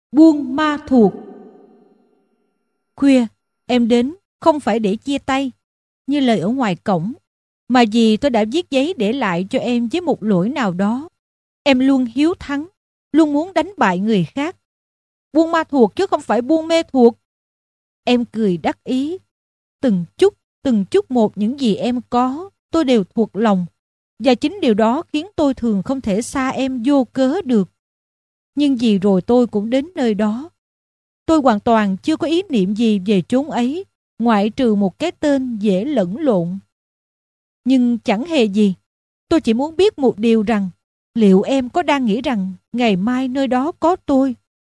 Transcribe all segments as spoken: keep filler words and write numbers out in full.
Buôn ma thuột. Khuya, em đến không phải để chia tay, như lời ở ngoài cổng, mà vì tôi đã viết giấy để lại cho em với một lỗi nào đó. Em luôn hiếu thắng, luôn muốn đánh bại người khác. Buôn ma thuột chứ không phải buôn mê thuột. Em cười đắc ý. Từng chút, từng chút một những gì em có, tôi đều thuộc lòng. Và chính điều đó khiến tôi thường không thể xa em vô cớ được. Nhưng vì rồi tôi cũng đến nơi đó. Tôi hoàn toàn chưa có ý niệm gì về chốn ấy, ngoại trừ một cái tên dễ lẫn lộn. Nhưng chẳng hề gì. Tôi chỉ muốn biết một điều rằng, liệu em có đang nghĩ rằng ngày mai nơi đó có tôi?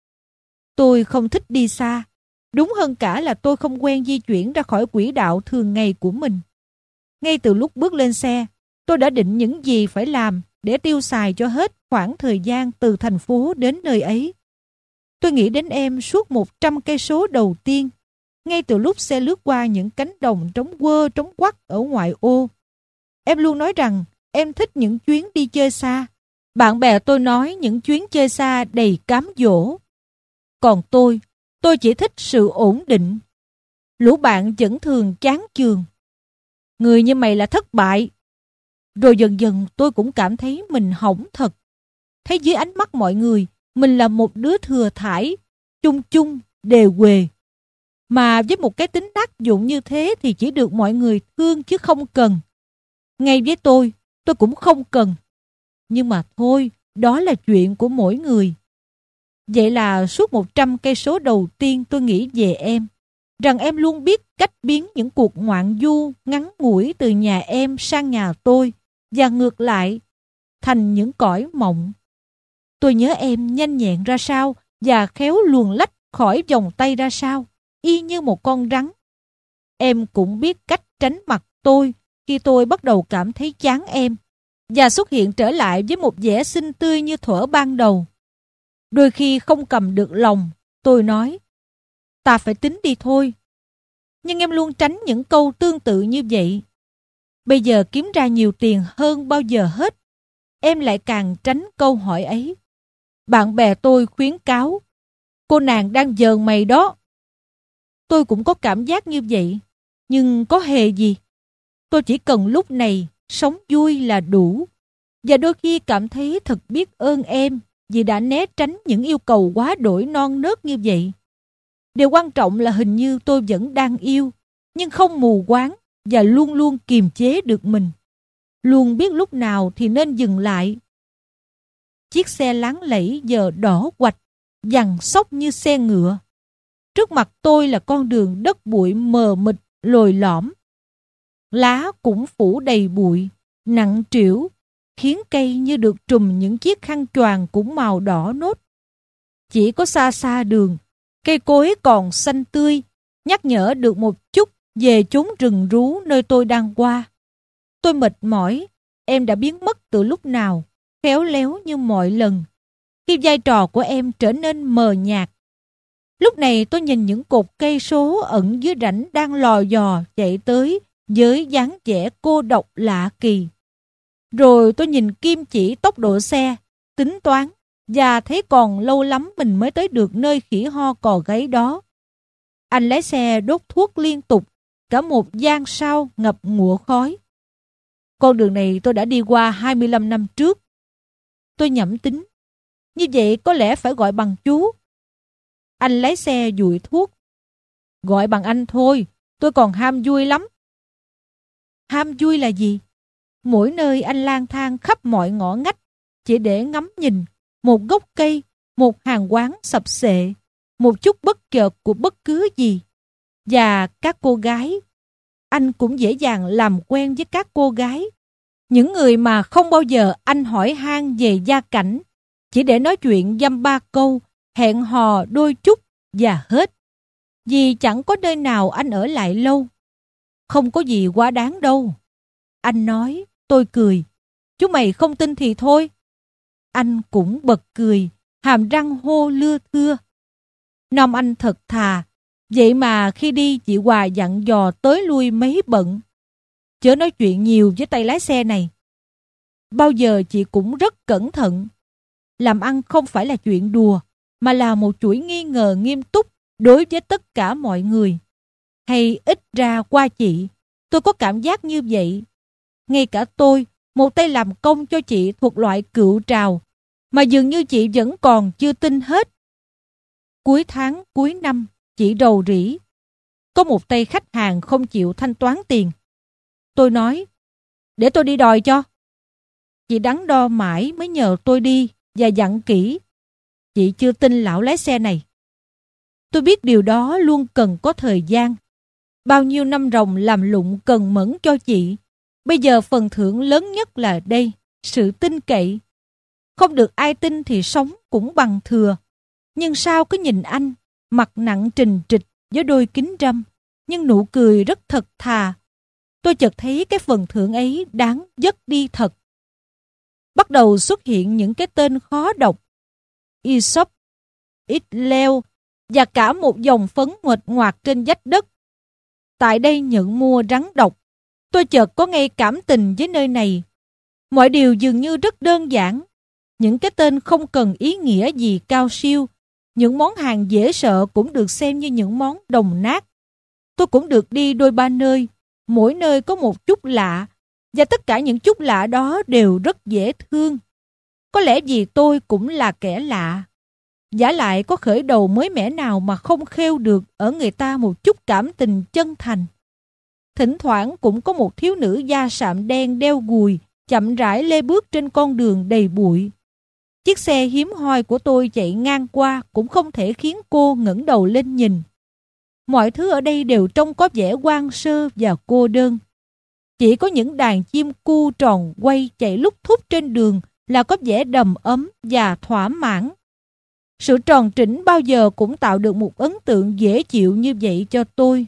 Tôi không thích đi xa. Đúng hơn cả là tôi không quen di chuyển ra khỏi quỹ đạo thường ngày của mình. Ngay từ lúc bước lên xe, tôi đã định những gì phải làm để tiêu xài cho hết khoảng thời gian từ thành phố đến nơi ấy. Tôi nghĩ đến em suốt một trăm cây số đầu tiên, ngay từ lúc xe lướt qua những cánh đồng trống quơ trống quắc ở ngoại ô. Em luôn nói rằng em thích những chuyến đi chơi xa. Bạn bè tôi nói những chuyến chơi xa đầy cám dỗ. Còn tôi, tôi chỉ thích sự ổn định. Lũ bạn vẫn thường chán chường. Người như mày là thất bại. Rồi dần dần tôi cũng cảm thấy mình hỏng thật. Thấy dưới ánh mắt mọi người, mình là một đứa thừa thải, chung chung, đề huề. Mà với một cái tính đắc dụng như thế thì chỉ được mọi người thương chứ không cần. Ngay với tôi, tôi cũng không cần. Nhưng mà thôi, đó là chuyện của mỗi người. Vậy là suốt một trăm cây số đầu tiên tôi nghĩ về em. Rằng em luôn biết cách biến những cuộc ngoạn du ngắn ngủi từ nhà em sang nhà tôi và ngược lại thành những cõi mộng. Tôi nhớ em nhanh nhẹn ra sao và khéo luồn lách khỏi vòng tay ra sao, y như một con rắn. Em cũng biết cách tránh mặt tôi khi tôi bắt đầu cảm thấy chán em và xuất hiện trở lại với một vẻ xinh tươi như thuở ban đầu. Đôi khi không cầm được lòng, tôi nói, ta phải tính đi thôi. Nhưng em luôn tránh những câu tương tự như vậy. Bây giờ kiếm ra nhiều tiền hơn bao giờ hết, em lại càng tránh câu hỏi ấy. Bạn bè tôi khuyến cáo, cô nàng đang giờn mày đó. Tôi cũng có cảm giác như vậy, nhưng có hề gì. Tôi chỉ cần lúc này sống vui là đủ. Và đôi khi cảm thấy thật biết ơn em vì đã né tránh những yêu cầu quá đổi non nớt như vậy. Điều quan trọng là hình như tôi vẫn đang yêu, nhưng không mù quáng và luôn luôn kiềm chế được mình. Luôn biết lúc nào thì nên dừng lại. Chiếc xe láng lẫy giờ đỏ quạch, dằn xóc như xe ngựa. Trước mặt tôi là con đường đất bụi mờ mịt, lồi lõm. Lá cũng phủ đầy bụi, nặng trĩu, khiến cây như được trùm những chiếc khăn choàng cũng màu đỏ nốt. Chỉ có xa xa đường, cây cối còn xanh tươi, nhắc nhở được một chút về chốn rừng rú nơi tôi đang qua. Tôi mệt mỏi, em đã biến mất từ lúc nào, khéo léo như mọi lần, khi vai trò của em trở nên mờ nhạt. Lúc này tôi nhìn những cột cây số ẩn dưới rãnh đang lò dò chạy tới với dáng vẻ cô độc lạ kỳ. Rồi tôi nhìn kim chỉ tốc độ xe, tính toán, và thấy còn lâu lắm mình mới tới được nơi khỉ ho cò gáy đó. Anh lái xe đốt thuốc liên tục, cả một gian sau ngập ngụa khói. Con đường này tôi đã đi qua hai mươi lăm năm trước. Tôi nhẩm tính, như vậy có lẽ phải gọi bằng chú. Anh lái xe dụi thuốc. Gọi bằng anh thôi, tôi còn ham vui lắm. Ham vui là gì? Mỗi nơi anh lang thang khắp mọi ngõ ngách, chỉ để ngắm nhìn một gốc cây, một hàng quán sập xệ, một chút bất chợt của bất cứ gì. Và các cô gái, anh cũng dễ dàng làm quen với các cô gái. Những người mà không bao giờ anh hỏi han về gia cảnh, chỉ để nói chuyện dăm ba câu, hẹn hò đôi chút và hết. Vì chẳng có nơi nào anh ở lại lâu. Không có gì quá đáng đâu. Anh nói, tôi cười. Chú mày không tin thì thôi. Anh cũng bật cười, hàm răng hô lưa thưa. Nom anh thật thà. Vậy mà khi đi chị Hòa dặn dò tới lui mấy bận. Chớ nói chuyện nhiều với tay lái xe này. Bao giờ chị cũng rất cẩn thận. Làm ăn không phải là chuyện đùa. mà là một chuỗi nghi ngờ nghiêm túc đối với tất cả mọi người. Hay ít ra qua chị, tôi có cảm giác như vậy. Ngay cả tôi, một tay làm công cho chị thuộc loại cựu trào, mà dường như chị vẫn còn chưa tin hết. Cuối tháng, cuối năm, chị rầu rĩ. Có một tay khách hàng không chịu thanh toán tiền. Tôi nói, để tôi đi đòi cho. Chị đắn đo mãi mới nhờ tôi đi và dặn kỹ. Chị chưa tin lão lái xe này. Tôi biết điều đó luôn cần có thời gian. Bao nhiêu năm ròng làm lụng cần mẫn cho chị. Bây giờ phần thưởng lớn nhất là đây, sự tin cậy. Không được ai tin thì sống cũng bằng thừa. Nhưng sao cứ nhìn anh, mặt nặng trình trịch với đôi kính râm, nhưng nụ cười rất thật thà. Tôi chợt thấy cái phần thưởng ấy đáng vất đi thật. Bắt đầu xuất hiện những cái tên khó đọc. Aesop, ít leo và cả một dòng phấn nguệch ngoạc trên vách đất. Tại đây nhận mua rắn độc. Tôi chợt có ngay cảm tình với nơi này. Mọi điều dường như rất đơn giản. Những cái tên không cần ý nghĩa gì cao siêu. Những món hàng dễ sợ cũng được xem như những món đồng nát. Tôi cũng được đi đôi ba nơi. Mỗi nơi có một chút lạ. Và tất cả những chút lạ đó đều rất dễ thương. Có lẽ vì tôi cũng là kẻ lạ. Vả lại có khởi đầu mới mẻ nào mà không khêu được ở người ta một chút cảm tình chân thành. Thỉnh thoảng cũng có một thiếu nữ da sạm đen đeo gùi chậm rãi lê bước trên con đường đầy bụi. Chiếc xe hiếm hoi của tôi chạy ngang qua cũng không thể khiến cô ngẩng đầu lên nhìn. Mọi thứ ở đây đều trông có vẻ hoang sơ và cô đơn. Chỉ có những đàn chim cu tròn quay chạy lúc thúc trên đường là có vẻ đầm ấm và thỏa mãn. Sự tròn trĩnh bao giờ cũng tạo được một ấn tượng dễ chịu như vậy cho tôi.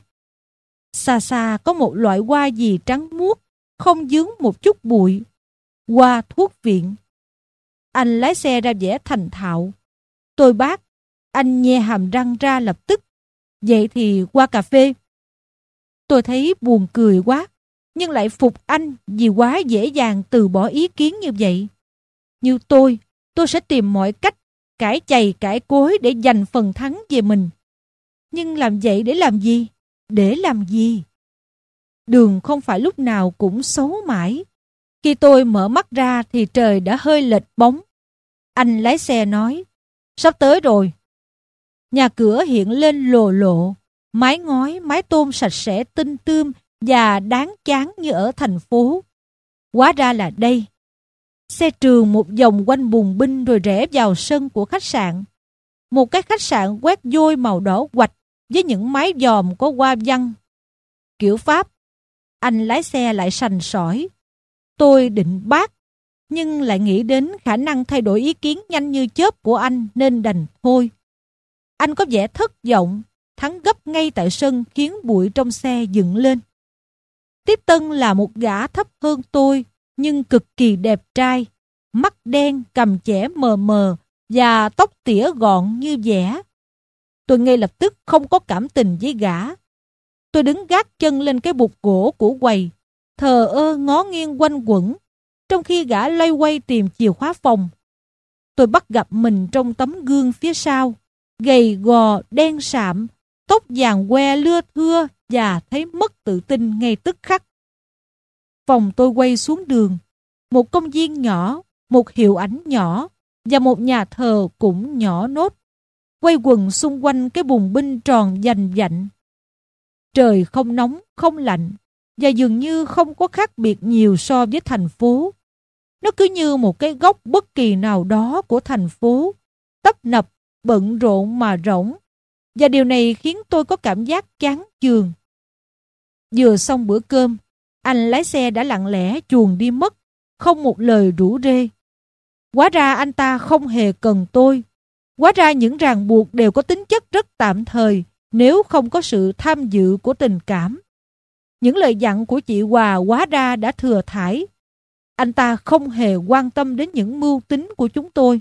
Xa xa có một loại hoa gì trắng muốt, không vướng một chút bụi. Hoa thuốc viện. Anh lái xe ra vẻ thành thạo. Tôi bác, anh nhe hàm răng ra lập tức. Vậy thì qua cà phê. Tôi thấy buồn cười quá, nhưng lại phục anh vì quá dễ dàng từ bỏ ý kiến như vậy. Như tôi, tôi sẽ tìm mọi cách cãi chày cãi cối để giành phần thắng về mình. Nhưng làm vậy để làm gì? Để làm gì? Đường không phải lúc nào cũng xấu mãi. Khi tôi mở mắt ra thì trời đã hơi lệch bóng. Anh lái xe nói, sắp tới rồi. Nhà cửa hiện lên lồ lộ, mái ngói, mái tôn sạch sẽ tinh tươm và đáng chán như ở thành phố. Hóa ra là đây. Xe trường một vòng quanh bùng binh rồi rẽ vào sân của khách sạn. Một cái khách sạn quét vôi màu đỏ quạch với những mái dòm có hoa văn. Kiểu Pháp. Anh lái xe lại sành sỏi. Tôi định bác, nhưng lại nghĩ đến khả năng thay đổi ý kiến nhanh như chớp của anh nên đành thôi. Anh có vẻ thất vọng, thắng gấp ngay tại sân khiến bụi trong xe dựng lên. Tiếp tân là một gã thấp hơn tôi, nhưng cực kỳ đẹp trai, mắt đen, cằm chẻ mờ mờ và tóc tỉa gọn như vẽ. Tôi ngay lập tức không có cảm tình với gã. Tôi đứng gác chân lên cái bục gỗ của quầy, thờ ơ ngó nghiêng quanh quẩn, trong khi gã loay quay tìm chìa khóa phòng. Tôi bắt gặp mình trong tấm gương phía sau, gầy gò, đen sạm, tóc vàng que lưa thưa và thấy mất tự tin ngay tức khắc. Phòng tôi quay xuống đường, một công viên nhỏ, một hiệu ảnh nhỏ và một nhà thờ cũng nhỏ nốt, quay quần xung quanh cái bùng binh tròn vành vạnh. Trời không nóng, không lạnh và dường như không có khác biệt nhiều so với thành phố. Nó cứ như một cái góc bất kỳ nào đó của thành phố, tấp nập, bận rộn mà rỗng. Và điều này khiến tôi có cảm giác chán chường. Vừa xong bữa cơm, anh lái xe đã lặng lẽ chuồn đi mất, không một lời rủ rê. Hóa ra anh ta không hề cần tôi. Hóa ra những ràng buộc đều có tính chất rất tạm thời nếu không có sự tham dự của tình cảm. Những lời dặn của chị Hòa hóa ra đã thừa thãi. Anh ta không hề quan tâm đến những mưu tính của chúng tôi.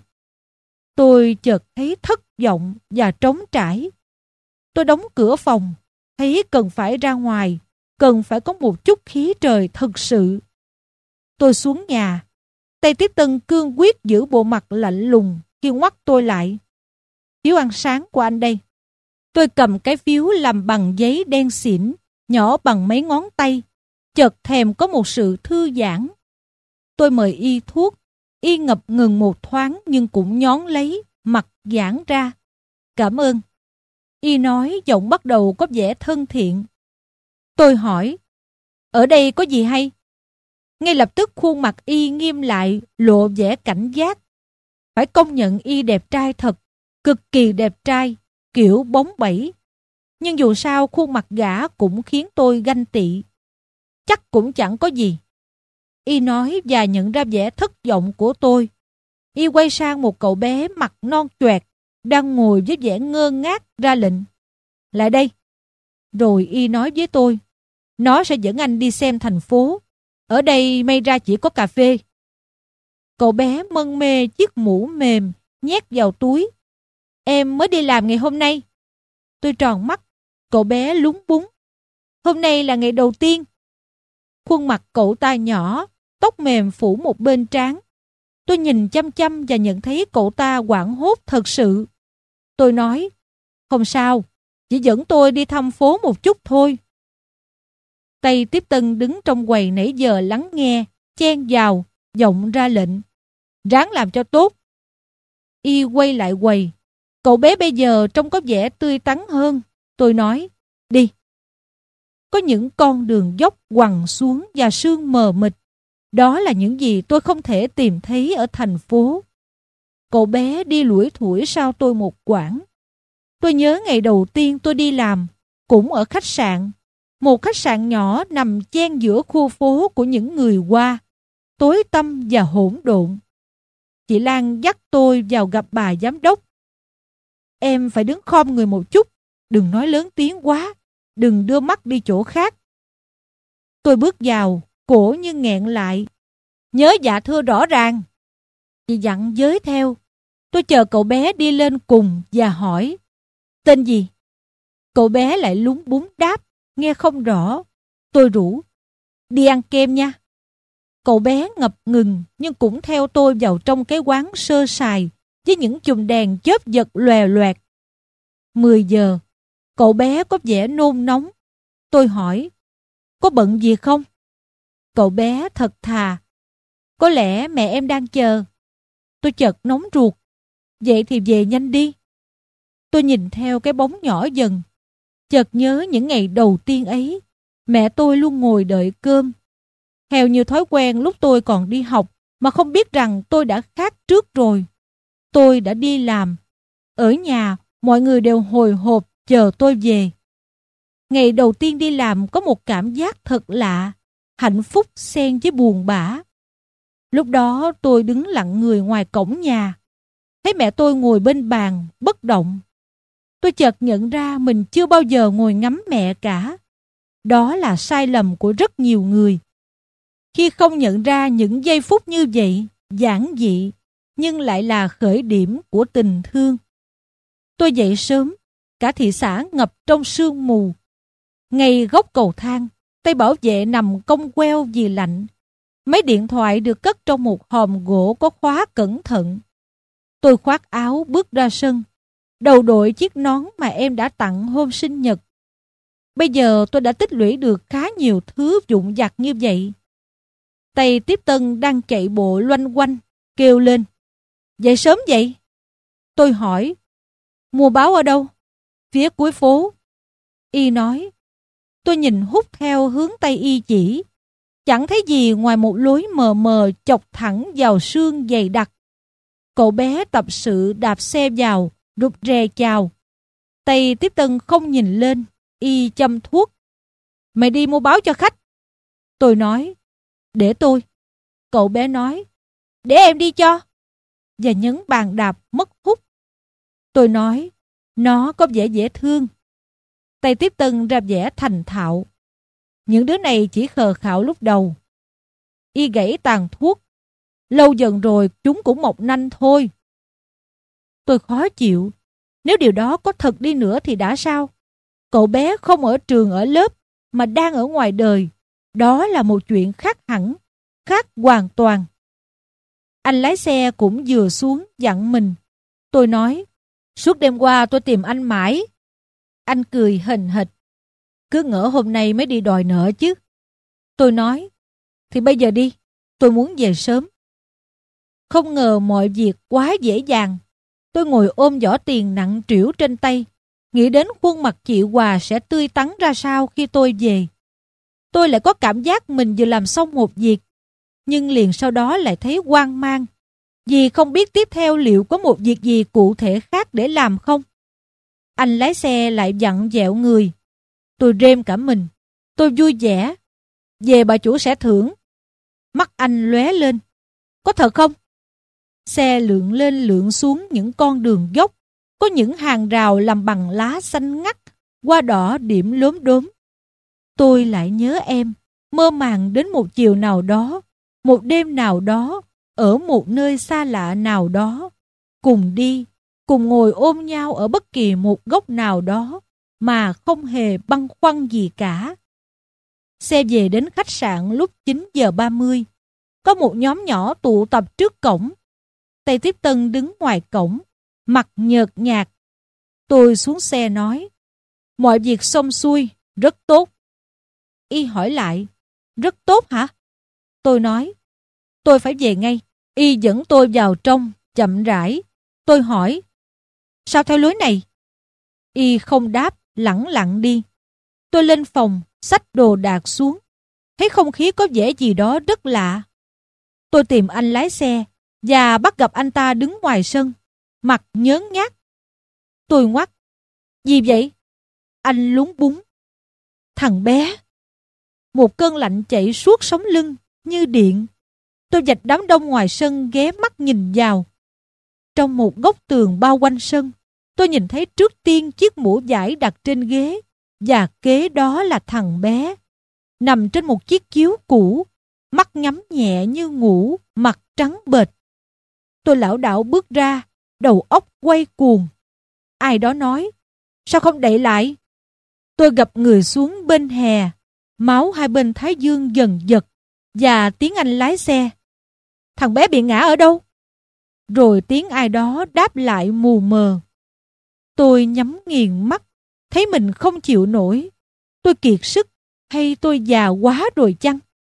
Tôi chợt thấy thất vọng và trống trải. Tôi đóng cửa phòng, thấy cần phải ra ngoài, cần phải có một chút khí trời thật sự. Tôi xuống nhà, tay tiếp tân cương quyết giữ bộ mặt lạnh lùng khi ngoắt tôi lại. phiếu ăn sáng của anh đây. Tôi cầm cái phiếu làm bằng giấy đen xỉn, nhỏ bằng mấy ngón tay, chợt thèm có một sự thư giãn. Tôi mời Y thuốc, Y ngập ngừng một thoáng nhưng cũng nhón lấy, mặt giãn ra. Cảm ơn. Y nói giọng bắt đầu có vẻ thân thiện. Tôi hỏi, ở đây có gì hay? Ngay lập tức khuôn mặt Y nghiêm lại, lộ vẻ cảnh giác. Phải công nhận Y đẹp trai thật, cực kỳ đẹp trai, kiểu bóng bẩy. Nhưng dù sao khuôn mặt gã cũng khiến tôi ganh tị. Chắc cũng chẳng có gì. Y nói và nhận ra vẻ thất vọng của tôi. Y quay sang một cậu bé mặt non choẹt, đang ngồi với vẻ ngơ ngác ra lệnh. Lại đây. Rồi Y nói với tôi, nó sẽ dẫn anh đi xem thành phố. Ở đây may ra chỉ có cà phê. Cậu bé mân mê chiếc mũ mềm, nhét vào túi. Em mới đi làm ngày hôm nay. Tôi tròn mắt, cậu bé lúng búng. Hôm nay là ngày đầu tiên. Khuôn mặt cậu ta nhỏ, tóc mềm phủ một bên trán. Tôi nhìn chăm chăm và nhận thấy cậu ta hoảng hốt thật sự. Tôi nói, không sao, chỉ dẫn tôi đi thăm phố một chút thôi. Tay tiếp tân đứng trong quầy nãy giờ lắng nghe, chen vào, giọng ra lệnh. Ráng làm cho tốt. Y quay lại quầy. Cậu bé bây giờ trông có vẻ tươi tắn hơn. Tôi nói, đi. Có những con đường dốc quằn xuống và sương mờ mịt. Đó là những gì tôi không thể tìm thấy ở thành phố. Cậu bé đi lủi thủi sau tôi một quãng. Tôi nhớ ngày đầu tiên tôi đi làm, cũng ở khách sạn. Một khách sạn nhỏ nằm chen giữa khu phố của những người Hoa, tối tăm và hỗn độn. Chị Lan dắt tôi vào gặp bà giám đốc. Em phải đứng khom người một chút, đừng nói lớn tiếng quá, đừng đưa mắt đi chỗ khác. Tôi bước vào, cổ như nghẹn lại. Nhớ dạ thưa rõ ràng. Chị dặn giới theo. Tôi chờ cậu bé đi lên cùng và hỏi, tên gì? Cậu bé lại lúng búng đáp, nghe không rõ. Tôi rủ, đi ăn kem nha. Cậu bé ngập ngừng nhưng cũng theo tôi vào trong cái quán sơ sài với những chùm đèn chớp giật lòe loẹt. Mười giờ, cậu bé có vẻ nôn nóng. Tôi hỏi, có bận gì không? Cậu bé thật thà, có lẽ mẹ em đang chờ. Tôi chợt nóng ruột, vậy thì về nhanh đi. Tôi nhìn theo cái bóng nhỏ dần, chợt nhớ những ngày đầu tiên ấy, mẹ tôi luôn ngồi đợi cơm. Theo như thói quen lúc tôi còn đi học mà không biết rằng tôi đã khác trước rồi. Tôi đã đi làm. Ở nhà, mọi người đều hồi hộp chờ tôi về. Ngày đầu tiên đi làm có một cảm giác thật lạ, hạnh phúc xen với buồn bã. Lúc đó tôi đứng lặng người ngoài cổng nhà. Thấy mẹ tôi ngồi bên bàn, bất động. Tôi chợt nhận ra mình chưa bao giờ ngồi ngắm mẹ cả. Đó là sai lầm của rất nhiều người. Khi không nhận ra những giây phút như vậy, giản dị, nhưng lại là khởi điểm của tình thương. Tôi dậy sớm, cả thị xã ngập trong sương mù. Ngay góc cầu thang, tay bảo vệ nằm cong queo vì lạnh. Mấy điện thoại được cất trong một hòm gỗ có khóa cẩn thận. Tôi khoác áo bước ra sân, đầu đội chiếc nón mà em đã tặng hôm sinh nhật. Bây giờ tôi đã tích lũy được khá nhiều thứ vụn vặt như vậy. Tay tiếp tân đang chạy bộ loanh quanh, kêu lên. Dậy sớm vậy? Tôi hỏi. Mua báo ở đâu? Phía cuối phố. Y nói. Tôi nhìn hút theo hướng tay Y chỉ. Chẳng thấy gì ngoài một lối mờ mờ chọc thẳng vào sương dày đặc. Cậu bé tập sự đạp xe vào, rụt rè chào. Tay tiếp tân không nhìn lên, Y châm thuốc. Mày đi mua báo cho khách. Tôi nói. Để tôi. Cậu bé nói. Để em đi cho. Và nhấn bàn đạp mất hút. Tôi nói. Nó có vẻ dễ thương. Tay tiếp tân ra vẻ thành thạo. Những đứa này chỉ khờ khạo lúc đầu. Y gãy tàn thuốc. Lâu dần rồi chúng cũng mọc nanh thôi. Tôi khó chịu. Nếu điều đó có thật đi nữa thì đã sao? Cậu bé không ở trường ở lớp mà đang ở ngoài đời. Đó là một chuyện khác hẳn, khác hoàn toàn. Anh lái xe cũng vừa xuống dặn mình. Tôi nói, Suốt đêm qua tôi tìm anh mãi. Anh cười hềnh hịch. Cứ ngỡ hôm nay mới đi đòi nợ chứ. Tôi nói, thì bây giờ đi, tôi muốn về sớm. Không ngờ mọi việc quá dễ dàng. Tôi ngồi ôm giỏ tiền nặng trĩu trên tay, nghĩ đến khuôn mặt chị Hòa sẽ tươi tắn ra sao khi tôi về. Tôi lại có cảm giác mình vừa làm xong một việc, nhưng liền sau đó lại thấy hoang mang, vì không biết tiếp theo liệu có một việc gì cụ thể khác để làm không. Anh lái xe lại vặn vẹo người. Tôi rêm cả mình. Tôi vui vẻ. Về bà chủ sẽ thưởng. Mắt anh lóe lên. Có thật không? Xe lượn lên lượn xuống những con đường dốc, có những hàng rào làm bằng lá xanh ngắt, hoa đỏ điểm lốm đốm. Tôi lại nhớ em, mơ màng đến một chiều nào đó, một đêm nào đó, ở một nơi xa lạ nào đó, cùng đi, cùng ngồi ôm nhau ở bất kỳ một góc nào đó, mà không hề băn khoăn gì cả. Xe về đến khách sạn lúc chín giờ ba mươi. Có một nhóm nhỏ tụ tập trước cổng. Tây Tiếp Tân đứng ngoài cổng, mặt nhợt nhạt. Tôi xuống xe nói, mọi việc xong xuôi, rất tốt. Y hỏi lại, rất tốt hả? Tôi nói, tôi phải về ngay. Y dẫn tôi vào trong, chậm rãi. Tôi hỏi, sao theo lối này? Y không đáp, lẳng lặng đi. Tôi lên phòng, xách đồ đạc xuống. Thấy không khí có vẻ gì đó rất lạ. Tôi tìm anh lái xe và bắt gặp anh ta đứng ngoài sân, mặt nhớn nhác. Tôi ngoắt, gì vậy? Anh lúng búng. Thằng bé. Một cơn lạnh chạy suốt sống lưng như điện. Tôi vạch đám đông ngoài sân ghé mắt nhìn vào. Trong một góc tường bao quanh sân, tôi nhìn thấy trước tiên chiếc mũ vải đặt trên ghế, và kế đó là thằng bé, nằm trên một chiếc chiếu cũ, mắt nhắm nhẹ như ngủ, mặt trắng bệch. Tôi lảo đảo bước ra, đầu óc quay cuồng. Ai đó nói, sao không đậy lại? Tôi gập người xuống bên hè, máu hai bên thái dương dần giật, và tiếng anh lái xe. Thằng bé bị ngã ở đâu? Rồi tiếng ai đó đáp lại mù mờ. Tôi nhắm nghiền mắt, thấy mình không chịu nổi. Tôi kiệt sức, hay tôi già quá rồi chăng?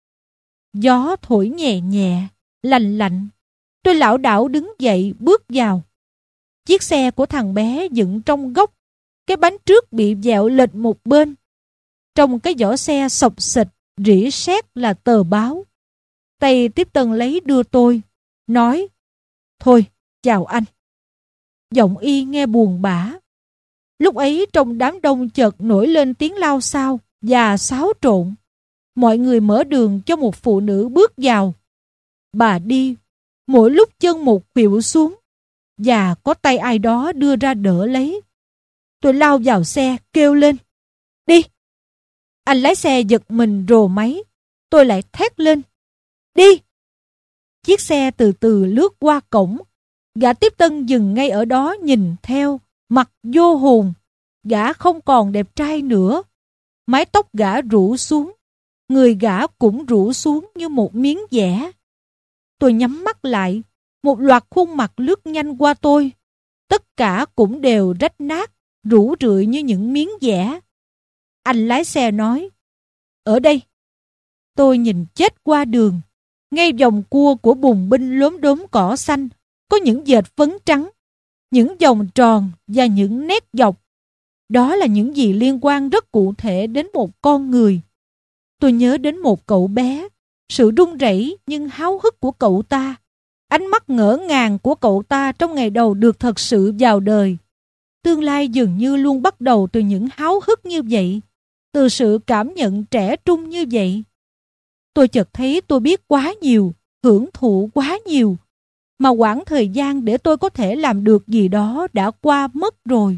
Gió thổi nhẹ nhẹ, lạnh lạnh. Tôi lảo đảo đứng dậy bước vào. Chiếc xe của thằng bé dựng trong góc. Cái bánh trước bị dẹo lệch một bên. Trong cái vỏ xe xộc xịch, rỉ sét là tờ báo. Tây Tiếp Tân lấy đưa tôi, nói, thôi, chào anh. Giọng y nghe buồn bã. Lúc ấy trong đám đông chợt nổi lên tiếng lao xao và xáo trộn. Mọi người mở đường cho một phụ nữ bước vào. Bà đi, mỗi lúc chân một khuỵu xuống, và có tay ai đó đưa ra đỡ lấy. Tôi lao vào xe, kêu lên, đi! Anh lái xe giật mình rồ máy. Tôi lại thét lên, đi! Chiếc xe từ từ lướt qua cổng. Gã Tiếp Tân dừng ngay ở đó nhìn theo, mặt vô hồn. Gã không còn đẹp trai nữa. Mái tóc gã rủ xuống, người gã cũng rủ xuống như một miếng vẽ. Tôi nhắm mắt lại, một loạt khuôn mặt lướt nhanh qua tôi. Tất cả cũng đều rách nát, rũ rượi như những miếng vẽ. Anh lái xe nói, ở đây. Tôi nhìn chết qua đường. Ngay vòng cua của bùng binh lốm đốm cỏ xanh, có những vệt phấn trắng, những vòng tròn và những nét dọc. Đó là những gì liên quan rất cụ thể đến một con người. Tôi nhớ đến một cậu bé, sự run rẩy nhưng háo hức của cậu ta, ánh mắt ngỡ ngàng của cậu ta trong ngày đầu được thật sự vào đời. Tương lai dường như luôn bắt đầu từ những háo hức như vậy, từ sự cảm nhận trẻ trung như vậy. Tôi chợt thấy tôi biết quá nhiều, hưởng thụ quá nhiều, mà quãng thời gian để tôi có thể làm được gì đó đã qua mất rồi.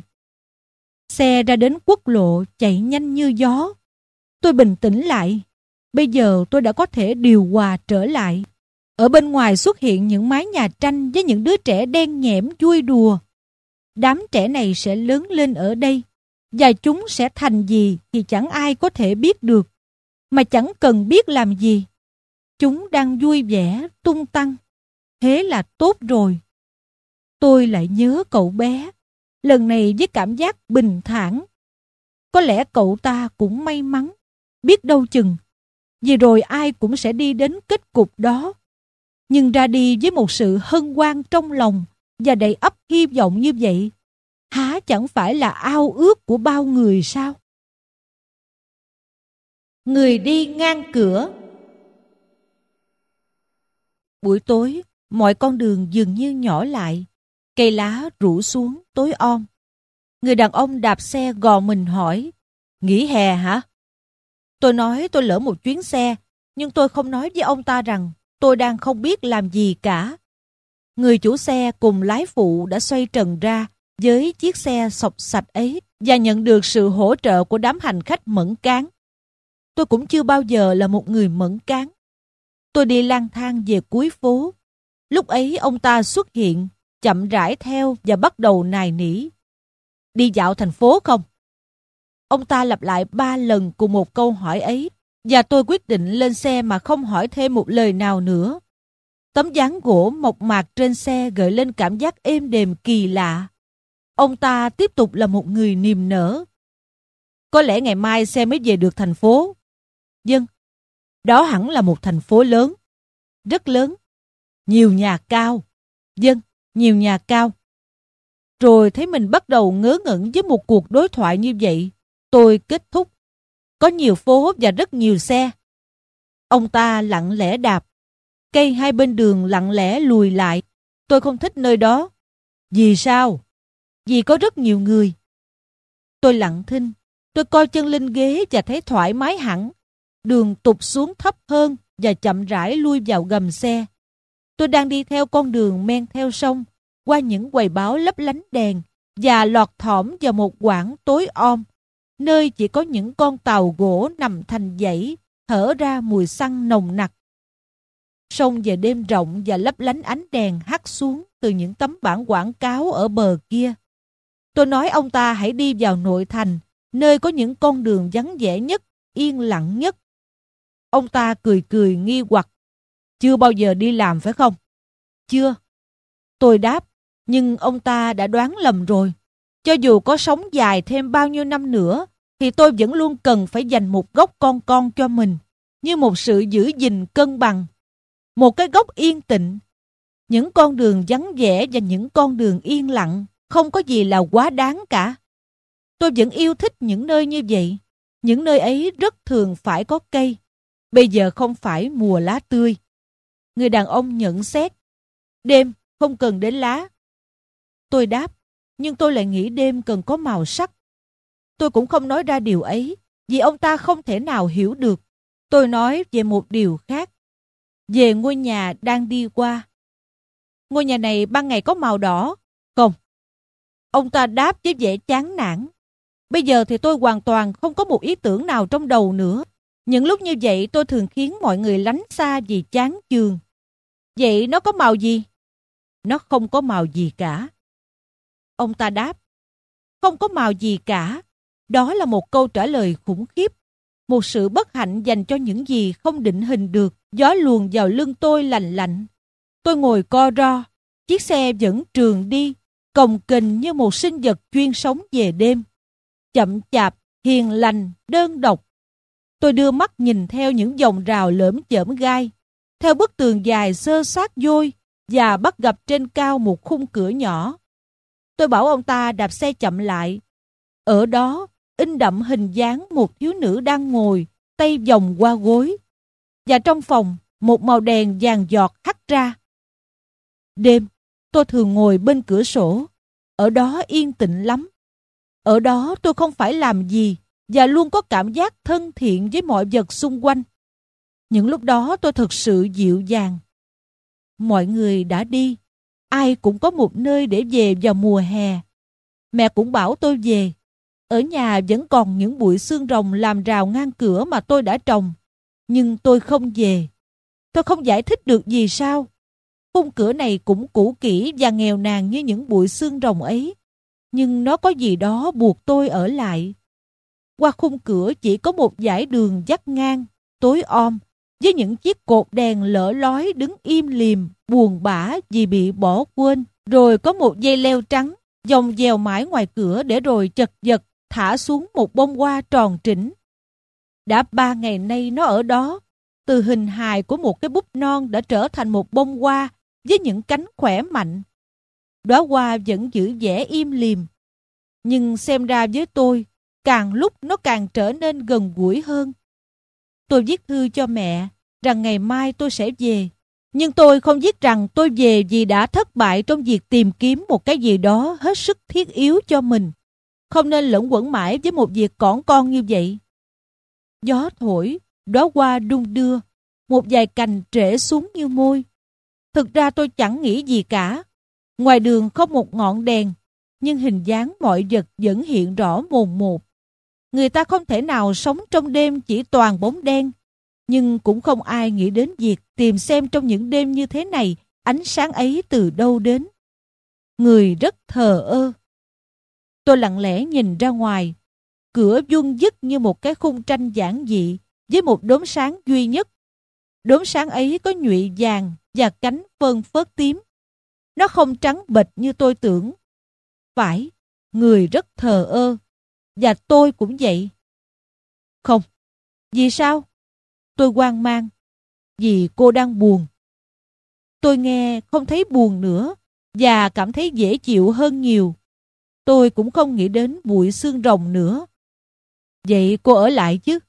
Xe ra đến quốc lộ chạy nhanh như gió. Tôi bình tĩnh lại. Bây giờ tôi đã có thể điều hòa trở lại. Ở bên ngoài xuất hiện những mái nhà tranh với những đứa trẻ đen nhẽm vui đùa. Đám trẻ này sẽ lớn lên ở đây, và chúng sẽ thành gì thì chẳng ai có thể biết được, mà chẳng cần biết làm gì. Chúng đang vui vẻ, tung tăng. Thế là tốt rồi. Tôi lại nhớ cậu bé. lần này với cảm giác bình thản. Có lẽ cậu ta cũng may mắn, biết đâu chừng, vì rồi ai cũng sẽ đi đến kết cục đó. Nhưng ra đi với một sự hân hoan trong lòng và đầy ắp hy vọng như vậy, há chẳng phải là ao ước của bao người sao? Người đi ngang cửa. Buổi tối, mọi con đường dường như nhỏ lại, cây lá rủ xuống tối om. Người đàn ông đạp xe gò mình hỏi, nghỉ hè hả? Tôi nói tôi lỡ một chuyến xe, nhưng tôi không nói với ông ta rằng tôi đang không biết làm gì cả. Người chủ xe cùng lái phụ đã xoay trần ra với chiếc xe xộc sạch ấy và nhận được sự hỗ trợ của đám hành khách mẫn cán. Tôi cũng chưa bao giờ là một người mẫn cán. Tôi đi lang thang về cuối phố. Lúc ấy ông ta xuất hiện, chậm rãi theo và bắt đầu nài nỉ. Đi dạo thành phố không? Ông ta lặp lại ba lần cùng một câu hỏi ấy, và tôi quyết định lên xe mà không hỏi thêm một lời nào nữa. Tấm ván gỗ mộc mạc trên xe gợi lên cảm giác êm đềm kỳ lạ. Ông ta tiếp tục là một người niềm nở. Có lẽ ngày mai xe mới về được thành phố. Vâng, đó hẳn là một thành phố lớn, rất lớn, nhiều nhà cao. Vâng, nhiều nhà cao. Rồi thấy mình bắt đầu ngớ ngẩn với một cuộc đối thoại như vậy. Tôi kết thúc. Có nhiều phố và rất nhiều xe. Ông ta lặng lẽ đạp. Cây hai bên đường lặng lẽ lùi lại. Tôi không thích nơi đó. Vì sao? Vì có rất nhiều người. Tôi lặng thinh. Tôi coi chân lên ghế và thấy thoải mái hẳn. Đường tụt xuống thấp hơn và chậm rãi lui vào gầm xe. Tôi đang đi theo con đường men theo sông, qua những quầy báo lấp lánh đèn và lọt thỏm vào một quãng tối om, nơi chỉ có những con tàu gỗ nằm thành dãy, thở ra mùi xăng nồng nặc. Sông về đêm rộng và lấp lánh ánh đèn hắt xuống từ những tấm bảng quảng cáo ở bờ kia. Tôi nói ông ta hãy đi vào nội thành, nơi có những con đường vắng vẻ nhất, yên lặng nhất. Ông ta cười cười nghi hoặc. Chưa bao giờ đi làm phải không? Chưa. Tôi đáp, nhưng ông ta đã đoán lầm rồi. Cho dù có sống dài thêm bao nhiêu năm nữa, thì tôi vẫn luôn cần phải dành một góc con con cho mình, như một sự giữ gìn cân bằng. Một cái góc yên tĩnh. Những con đường vắng vẻ và những con đường yên lặng, không có gì là quá đáng cả. Tôi vẫn yêu thích những nơi như vậy. Những nơi ấy rất thường phải có cây. Bây giờ không phải mùa lá tươi. Người đàn ông nhận xét. Đêm không cần đến lá. Tôi đáp, nhưng tôi lại nghĩ đêm cần có màu sắc. Tôi cũng không nói ra điều ấy, vì ông ta không thể nào hiểu được. Tôi nói về một điều khác. Về ngôi nhà đang đi qua. Ngôi nhà này ban ngày có màu đỏ. Không. Ông ta đáp với vẻ chán nản. Bây giờ thì tôi hoàn toàn không có một ý tưởng nào trong đầu nữa. Những lúc như vậy tôi thường khiến mọi người lánh xa vì chán chường. Vậy nó có màu gì? Nó không có màu gì cả. Ông ta đáp. Không có màu gì cả. Đó là một câu trả lời khủng khiếp. Một sự bất hạnh dành cho những gì không định hình được. Gió luồn vào lưng tôi lạnh lạnh. Tôi ngồi co ro. Chiếc xe vẫn trường đi, cồng kềnh như một sinh vật chuyên sống về đêm. Chậm chạp, hiền lành, đơn độc. Tôi đưa mắt nhìn theo những dòng rào lởm chởm gai, theo bức tường dài xơ xác vôi, và bắt gặp trên cao một khung cửa nhỏ. Tôi bảo ông ta đạp xe chậm lại. Ở đó, in đậm hình dáng một thiếu nữ đang ngồi, tay vòng qua gối. Và trong phòng, một màu đèn vàng giọt hắt ra. Đêm, tôi thường ngồi bên cửa sổ. Ở đó yên tĩnh lắm. Ở đó tôi không phải làm gì, và luôn có cảm giác thân thiện với mọi vật xung quanh. Những lúc đó tôi thật sự dịu dàng. Mọi người đã đi. Ai cũng có một nơi để về vào mùa hè. Mẹ cũng bảo tôi về. Ở nhà vẫn còn những bụi xương rồng làm rào ngang cửa mà tôi đã trồng. Nhưng tôi không về. Tôi không giải thích được vì sao. Khung cửa này cũng cũ kỹ và nghèo nàn như những bụi xương rồng ấy. Nhưng nó có gì đó buộc tôi ở lại. Qua khung cửa chỉ có một dải đường vắt ngang, tối om, với những chiếc cột đèn lở lói đứng im lìm, buồn bã vì bị bỏ quên. Rồi có một dây leo trắng vòng vèo mãi ngoài cửa để rồi chật vật thả xuống một bông hoa tròn trĩnh. Đã ba ngày nay nó ở đó, từ hình hài của một cái búp non đã trở thành một bông hoa với những cánh khỏe mạnh. Đóa hoa vẫn giữ vẻ im lìm, nhưng xem ra với tôi, càng lúc nó càng trở nên gần gũi hơn. Tôi viết thư cho mẹ rằng ngày mai tôi sẽ về, nhưng tôi không viết rằng tôi về vì đã thất bại trong việc tìm kiếm một cái gì đó hết sức thiết yếu cho mình. Không nên lẫn quẩn mãi với một việc cỏn con như vậy. Gió thổi, đóa hoa đung đưa, một vài cành trễ xuống như môi. Thực ra tôi chẳng nghĩ gì cả. Ngoài đường không một ngọn đèn, nhưng hình dáng mọi vật vẫn hiện rõ mồn một. Người ta không thể nào sống trong đêm chỉ toàn bóng đen, nhưng cũng không ai nghĩ đến việc tìm xem trong những đêm như thế này ánh sáng ấy từ đâu đến. Người rất thờ ơ. Tôi lặng lẽ nhìn ra ngoài. Cửa vuông vức như một cái khung tranh giản dị với một đốm sáng duy nhất. Đốm sáng ấy có nhụy vàng và cánh phơn phớt tím. Nó không trắng bệch như tôi tưởng. Phải, người rất thờ ơ. Và tôi cũng vậy. Không. Vì sao? Tôi hoang mang. Vì cô đang buồn. Tôi nghe không thấy buồn nữa và cảm thấy dễ chịu hơn nhiều. Tôi cũng không nghĩ đến bụi xương rồng nữa. Vậy cô ở lại chứ?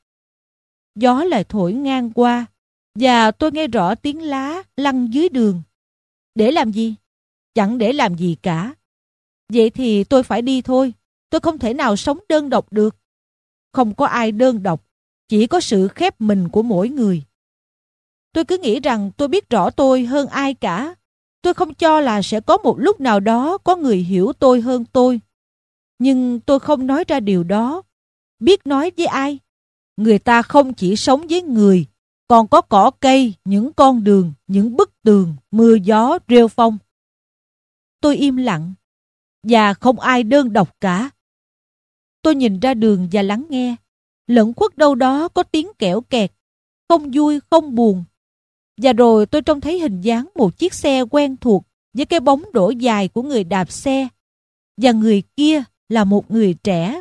Gió lại thổi ngang qua và tôi nghe rõ tiếng lá lăn dưới đường. Để làm gì? Chẳng để làm gì cả. Vậy thì tôi phải đi thôi. Tôi không thể nào sống đơn độc được. Không có ai đơn độc, chỉ có sự khép mình của mỗi người. Tôi cứ nghĩ rằng tôi biết rõ tôi hơn ai cả. Tôi không cho là sẽ có một lúc nào đó có người hiểu tôi hơn tôi. Nhưng tôi không nói ra điều đó. Biết nói với ai? Người ta không chỉ sống với người, còn có cỏ cây, những con đường, những bức tường, mưa gió, rêu phong. Tôi im lặng, và không ai đơn độc cả. Tôi nhìn ra đường và lắng nghe. Lẫn khuất đâu đó có tiếng kẽo kẹt, không vui, không buồn. Và rồi tôi trông thấy hình dáng một chiếc xe quen thuộc với cái bóng đổ dài của người đạp xe. Và người kia là một người trẻ.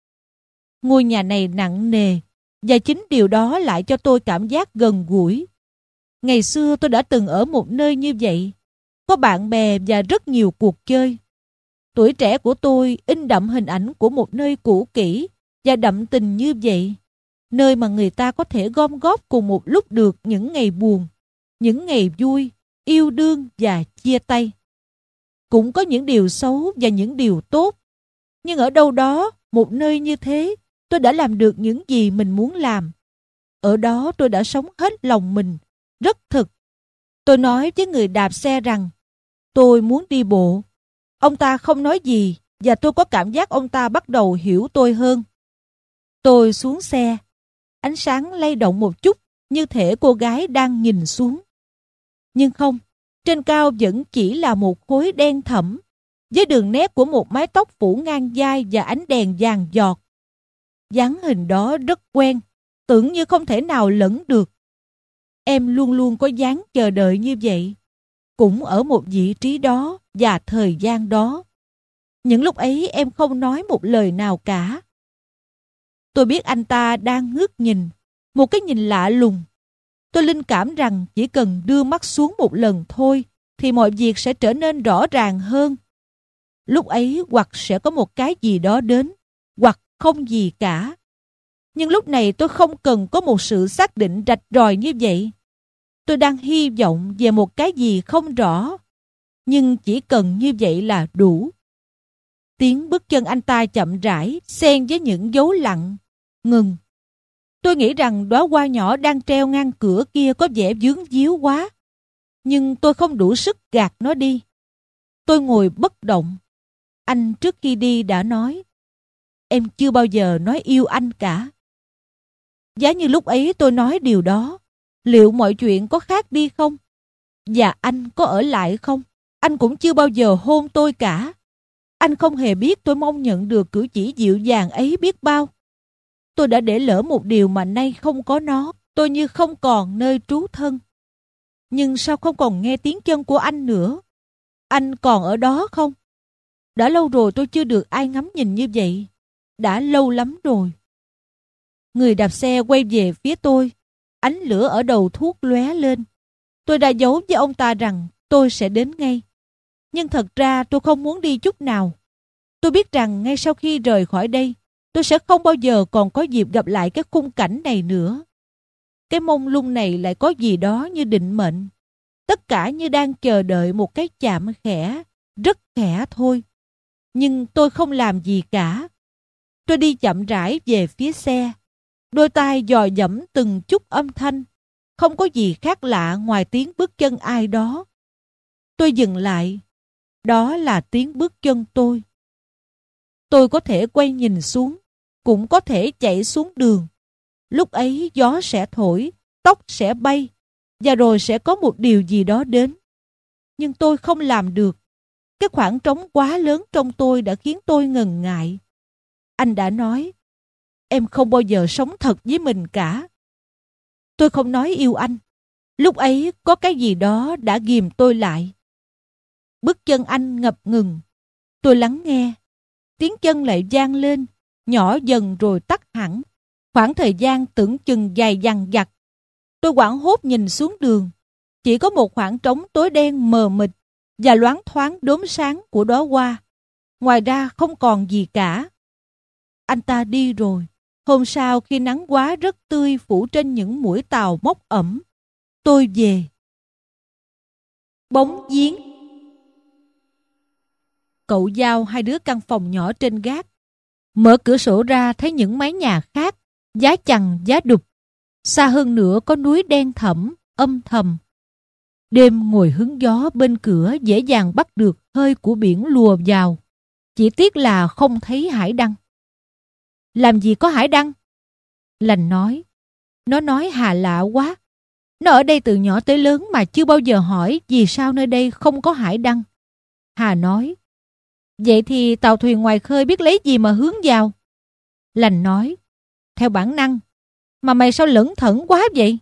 Ngôi nhà này nặng nề, và chính điều đó lại cho tôi cảm giác gần gũi. Ngày xưa tôi đã từng ở một nơi như vậy, có bạn bè và rất nhiều cuộc chơi. Tuổi trẻ của tôi in đậm hình ảnh của một nơi cũ kỹ và đậm tình như vậy, nơi mà người ta có thể gom góp cùng một lúc được những ngày buồn, những ngày vui, yêu đương và chia tay. Cũng có những điều xấu và những điều tốt, nhưng ở đâu đó, một nơi như thế, tôi đã làm được những gì mình muốn làm. Ở đó tôi đã sống hết lòng mình, rất thực. Tôi nói với người đạp xe rằng tôi muốn đi bộ. Ông ta không nói gì và tôi có cảm giác ông ta bắt đầu hiểu tôi hơn. Tôi xuống xe. Ánh sáng lay động một chút như thể cô gái đang nhìn xuống. Nhưng không, trên cao vẫn chỉ là một khối đen thẫm với đường nét của một mái tóc phủ ngang vai và ánh đèn vàng giọt. Dáng hình đó rất quen, tưởng như không thể nào lẫn được. Em luôn luôn có dáng chờ đợi như vậy, cũng ở một vị trí đó và thời gian đó. Những lúc ấy em không nói một lời nào cả. Tôi biết anh ta đang ngước nhìn, một cái nhìn lạ lùng. Tôi linh cảm rằng chỉ cần đưa mắt xuống một lần thôi thì mọi việc sẽ trở nên rõ ràng hơn. Lúc ấy hoặc sẽ có một cái gì đó đến, hoặc không gì cả. Nhưng lúc này tôi không cần có một sự xác định rạch ròi như vậy. Tôi đang hy vọng về một cái gì không rõ, nhưng chỉ cần như vậy là đủ. Tiếng bước chân anh ta chậm rãi, xen với những dấu lặng, ngừng. Tôi nghĩ rằng đóa hoa nhỏ đang treo ngang cửa kia có vẻ vướng víu quá, nhưng tôi không đủ sức gạt nó đi. Tôi ngồi bất động. Anh trước khi đi đã nói, em chưa bao giờ nói yêu anh cả. Giá như lúc ấy tôi nói điều đó, liệu mọi chuyện có khác đi không? Và anh có ở lại không? Anh cũng chưa bao giờ hôn tôi cả. Anh không hề biết tôi mong nhận được cử chỉ dịu dàng ấy biết bao. Tôi đã để lỡ một điều mà nay không có nó. Tôi như không còn nơi trú thân. Nhưng sao không còn nghe tiếng chân của anh nữa? Anh còn ở đó không? Đã lâu rồi tôi chưa được ai ngắm nhìn như vậy. Đã lâu lắm rồi. Người đạp xe quay về phía tôi. Ánh lửa ở đầu thuốc lóe lên. Tôi đã giấu với ông ta rằng tôi sẽ đến ngay. Nhưng thật ra tôi không muốn đi chút nào. Tôi biết rằng ngay sau khi rời khỏi đây, tôi sẽ không bao giờ còn có dịp gặp lại cái khung cảnh này nữa. Cái mông lung này lại có gì đó như định mệnh. Tất cả như đang chờ đợi một cái chạm khẽ, rất khẽ thôi. Nhưng tôi không làm gì cả. Tôi đi chậm rãi về phía xe. Đôi tai dò dẫm từng chút âm thanh. Không có gì khác lạ ngoài tiếng bước chân ai đó. Tôi dừng lại. Đó là tiếng bước chân tôi. Tôi có thể quay nhìn xuống, cũng có thể chạy xuống đường. Lúc ấy gió sẽ thổi, tóc sẽ bay, và rồi sẽ có một điều gì đó đến. Nhưng tôi không làm được. Cái khoảng trống quá lớn trong tôi đã khiến tôi ngần ngại. Anh đã nói, em không bao giờ sống thật với mình cả. Tôi không nói yêu anh. Lúc ấy có cái gì đó đã ghìm tôi lại. Bước chân anh ngập ngừng. Tôi lắng nghe. Tiếng chân lại vang lên, nhỏ dần rồi tắt hẳn. Khoảng thời gian tưởng chừng dài dằng dặc. Tôi hoảng hốt nhìn xuống đường. Chỉ có một khoảng trống tối đen mờ mịt và loáng thoáng đốm sáng của đóa hoa. Ngoài ra không còn gì cả. Anh ta đi rồi. Hôm sau khi nắng quá rất tươi phủ trên những mũi tàu mốc ẩm, tôi về. Bóng giếng. Cậu giao hai đứa căn phòng nhỏ trên gác. Mở cửa sổ ra thấy những mái nhà khác, giá chằng giá đục. Xa hơn nữa có núi đen thẫm, âm thầm. Đêm ngồi hứng gió bên cửa dễ dàng bắt được hơi của biển lùa vào. Chỉ tiếc là không thấy hải đăng. Làm gì có hải đăng? Lành nói. Nó nói Hà lạ quá. Nó ở đây từ nhỏ tới lớn mà chưa bao giờ hỏi vì sao nơi đây không có hải đăng. Hà nói. Vậy thì tàu thuyền ngoài khơi biết lấy gì mà hướng vào? Lành nói. Theo bản năng. Mà mày sao lững thững quá vậy?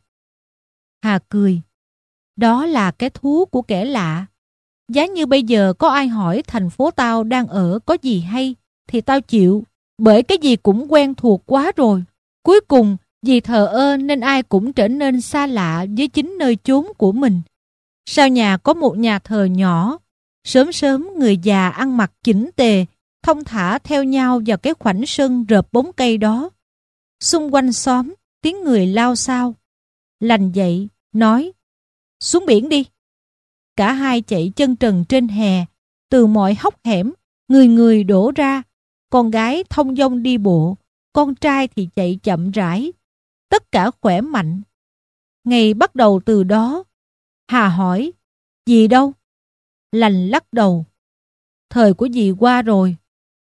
Hà cười. Đó là cái thú của kẻ lạ. Giá như bây giờ có ai hỏi thành phố tao đang ở có gì hay, thì tao chịu, bởi cái gì cũng quen thuộc quá rồi. Cuối cùng, vì thờ ơ nên ai cũng trở nên xa lạ với chính nơi chốn của mình. Sau nhà có một nhà thờ nhỏ. Sớm sớm người già ăn mặc chỉnh tề, thong thả theo nhau vào cái khoảnh sân rợp bóng cây đó. Xung quanh xóm, tiếng người lao xao. Lành dậy, nói, xuống biển đi. Cả hai chạy chân trần trên hè, từ mọi hốc hẻm, người người đổ ra. Con gái thong dong đi bộ, con trai thì chạy chậm rãi. Tất cả khỏe mạnh. Ngày bắt đầu từ đó. Hà hỏi, dì đâu? Lành lắc đầu. Thời của dì qua rồi.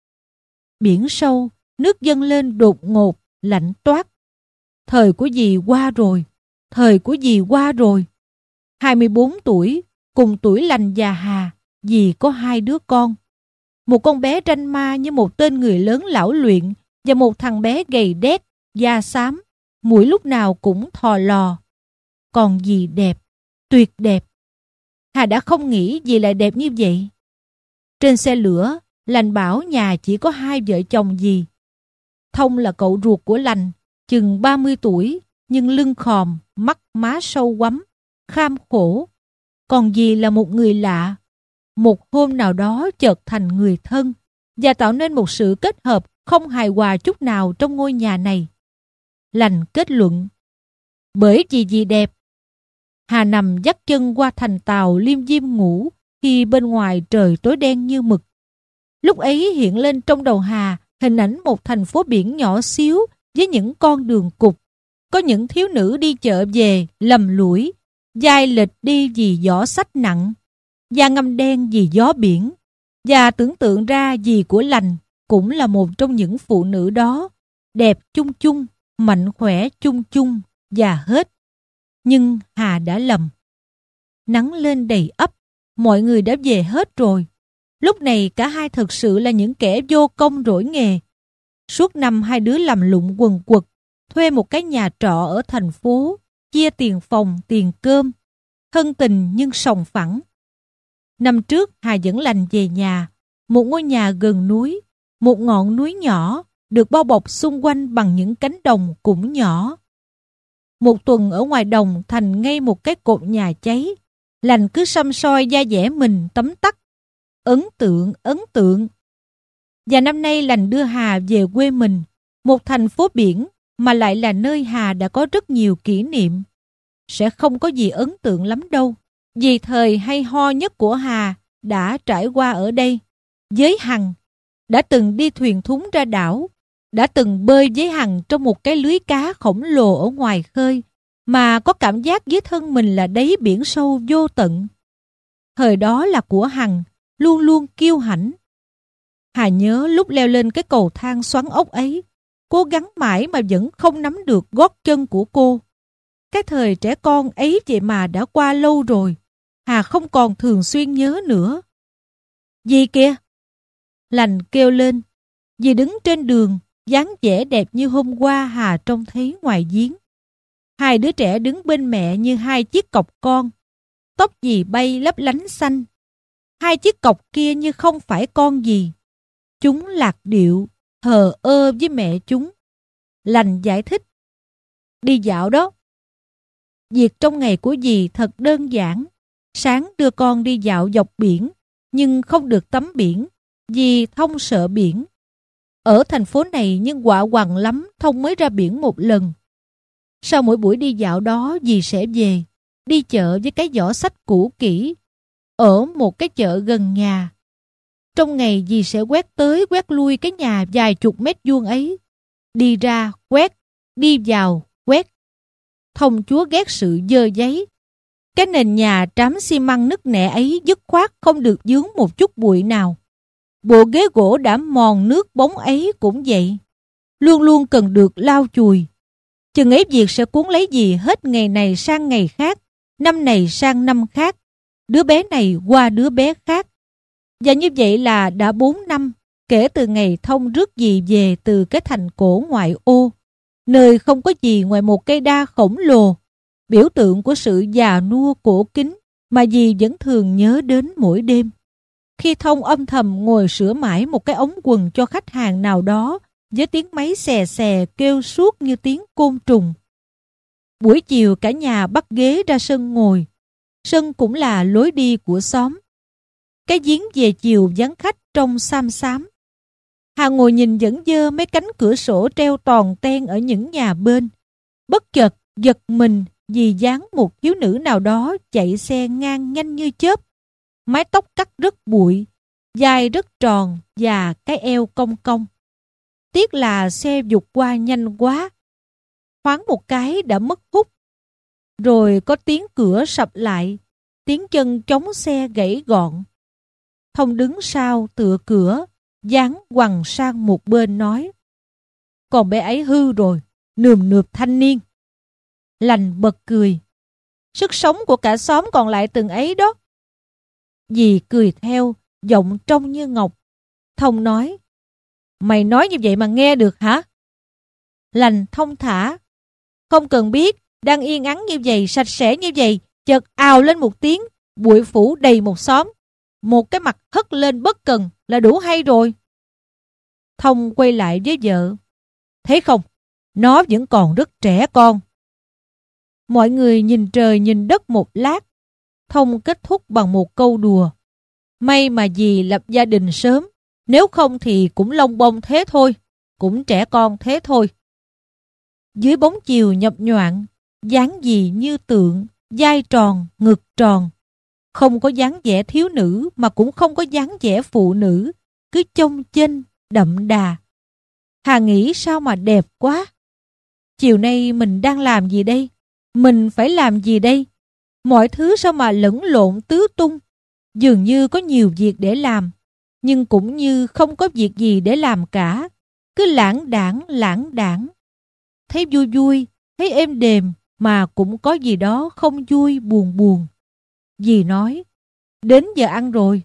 Biển sâu, nước dâng lên đột ngột, lạnh toát. Thời của dì qua rồi. Thời của dì qua rồi. hai mươi bốn tuổi, cùng tuổi Lành và Hà, dì có hai đứa con. Một con bé ranh ma như một tên người lớn lão luyện và một thằng bé gầy đét, da xám, mũi lúc nào cũng thò lò. Còn dì đẹp, tuyệt đẹp. Hà đã không nghĩ dì lại đẹp như vậy. Trên xe lửa, Lành bảo nhà chỉ có hai vợ chồng dì. Thông là cậu ruột của Lành, chừng ba mươi tuổi, nhưng lưng khòm, mắt má sâu quắm, kham khổ. Còn dì là một người lạ. Một hôm nào đó chợt thành người thân và tạo nên một sự kết hợp không hài hòa chút nào trong ngôi nhà này. Lành kết luận, bởi vì dì đẹp. Hà nằm dắt chân qua thành tàu liêm diêm ngủ khi bên ngoài trời tối đen như mực. Lúc ấy hiện lên trong đầu Hà hình ảnh một thành phố biển nhỏ xíu với những con đường cụt. Có những thiếu nữ đi chợ về lầm lũi, vai lệch đi vì giỏ xách nặng, da ngâm đen vì gió biển. Và tưởng tượng ra dì của Lành cũng là một trong những phụ nữ đó, đẹp chung chung, mạnh khỏe chung chung và hết. Nhưng Hà đã lầm. Nắng lên đầy ắp, mọi người đã về hết rồi. Lúc này cả hai thực sự là những kẻ vô công rỗi nghề. Suốt năm hai đứa làm lụng quần quật, thuê một cái nhà trọ ở thành phố, chia tiền phòng, tiền cơm. Thân tình nhưng sòng phẳng. Năm trước Hà dẫn Lành về nhà. một ngôi nhà gần núi, một ngọn núi nhỏ được bao bọc xung quanh bằng những cánh đồng cũng nhỏ. Một tuần ở ngoài đồng thành ngay một cái cột nhà cháy. Lành cứ săm soi da dẻ mình tấm tắc. Ấn tượng, ấn tượng. Và năm nay Lành đưa Hà về quê mình, một thành phố biển mà lại là nơi Hà đã có rất nhiều kỷ niệm. Sẽ không có gì ấn tượng lắm đâu, vì thời hay ho nhất của Hà đã trải qua ở đây. Với Hằng, đã từng đi thuyền thúng ra đảo, đã từng bơi với Hằng trong một cái lưới cá khổng lồ ở ngoài khơi, mà có cảm giác dưới thân mình là đáy biển sâu vô tận. Thời đó là của Hằng, luôn luôn kiêu hãnh. Hà nhớ lúc leo lên cái cầu thang xoắn ốc ấy, cố gắng mãi mà vẫn không nắm được gót chân của cô. Cái thời trẻ con ấy vậy mà đã qua lâu rồi, Hà không còn thường xuyên nhớ nữa. Dì kìa! Lành kêu lên. Dì đứng trên đường, dáng vẻ đẹp như hôm qua Hà trông thấy ngoài giếng. Hai đứa trẻ đứng bên mẹ như hai chiếc cọc con. Tóc dì bay lấp lánh xanh. Hai chiếc cọc kia như không phải con dì. Chúng lạc điệu, thờ ơ với mẹ chúng. Lành giải thích. Đi dạo đó. Việc trong ngày của dì thật đơn giản. Sáng đưa con đi dạo dọc biển, nhưng không được tắm biển, vì Thông sợ biển. Ở thành phố này nhưng quạ quằn lắm, Thông mới ra biển một lần. Sau mỗi buổi đi dạo đó, dì sẽ về, đi chợ với cái giỏ xách cũ kỹ, ở một cái chợ gần nhà. Trong ngày dì sẽ quét tới quét lui cái nhà vài chục mét vuông ấy. Đi ra, quét, đi vào, quét. Thông chúa ghét sự dơ giấy. Cái nền nhà trám xi măng nứt nẻ ấy dứt khoát không được vướng một chút bụi nào. Bộ ghế gỗ đã mòn nước bóng ấy cũng vậy. Luôn luôn cần được lau chùi. Chừng ấy việc sẽ cuốn lấy dì hết ngày này sang ngày khác, năm này sang năm khác, đứa bé này qua đứa bé khác. Và như vậy là đã bốn năm kể từ ngày Thông rước dì về từ cái thành cổ ngoại ô, nơi không có gì ngoài một cây đa khổng lồ, biểu tượng của sự già nua cổ kính mà dì vẫn thường nhớ đến mỗi đêm. Khi Thông âm thầm ngồi sửa mãi một cái ống quần cho khách hàng nào đó với tiếng máy xè xè kêu suốt như tiếng côn trùng. Buổi chiều cả nhà bắt ghế ra sân ngồi. Sân cũng là lối đi của xóm. Cái giếng về chiều vắng khách trong xám xám. Hà ngồi nhìn vẫn dơ mấy cánh cửa sổ treo toàn ten ở những nhà bên. Bất chợt giật mình vì dáng một thiếu nữ nào đó chạy xe ngang nhanh như chớp. Mái tóc cắt rất bụi, vai rất tròn và cái eo cong cong. Tiếc là xe vụt qua nhanh quá. Thoáng một cái đã mất hút. Rồi có tiếng cửa sập lại, tiếng chân chống xe gãy gọn. Thông đứng sau tựa cửa, dáng quằn sang một bên nói: Còn bé ấy hư rồi, nườm nượp thanh niên. Lành bật cười. Sức sống của cả xóm còn lại từng ấy đó. Dì cười theo, giọng trong như ngọc. Thông nói: Mày nói như vậy mà nghe được hả? Lành thông thả: Không cần biết, đang yên ắng như vậy, sạch sẽ như vậy, chợt ào lên một tiếng, bụi phủ đầy một xóm. Một cái mặt hất lên bất cần là đủ hay rồi. Thông quay lại với vợ: Thấy không, nó vẫn còn rất trẻ con. Mọi người nhìn trời nhìn đất một lát. Thông kết thúc bằng một câu đùa: May mà dì lập gia đình sớm, nếu không thì cũng lông bông thế thôi, cũng trẻ con thế thôi. Dưới bóng chiều nhập nhoạng, dáng dì như tượng, vai tròn, ngực tròn. Không có dáng vẻ thiếu nữ mà cũng không có dáng vẻ phụ nữ, cứ chông chênh, đậm đà. Hà nghĩ sao mà đẹp quá. Chiều nay mình đang làm gì đây? Mình phải làm gì đây? Mọi thứ sao mà lẫn lộn tứ tung. Dường như có nhiều việc để làm, nhưng cũng như không có việc gì để làm cả. Cứ lãng đãng lãng đãng. Thấy vui vui, thấy êm đềm, mà cũng có gì đó không vui buồn buồn. Dì nói: Đến giờ ăn rồi.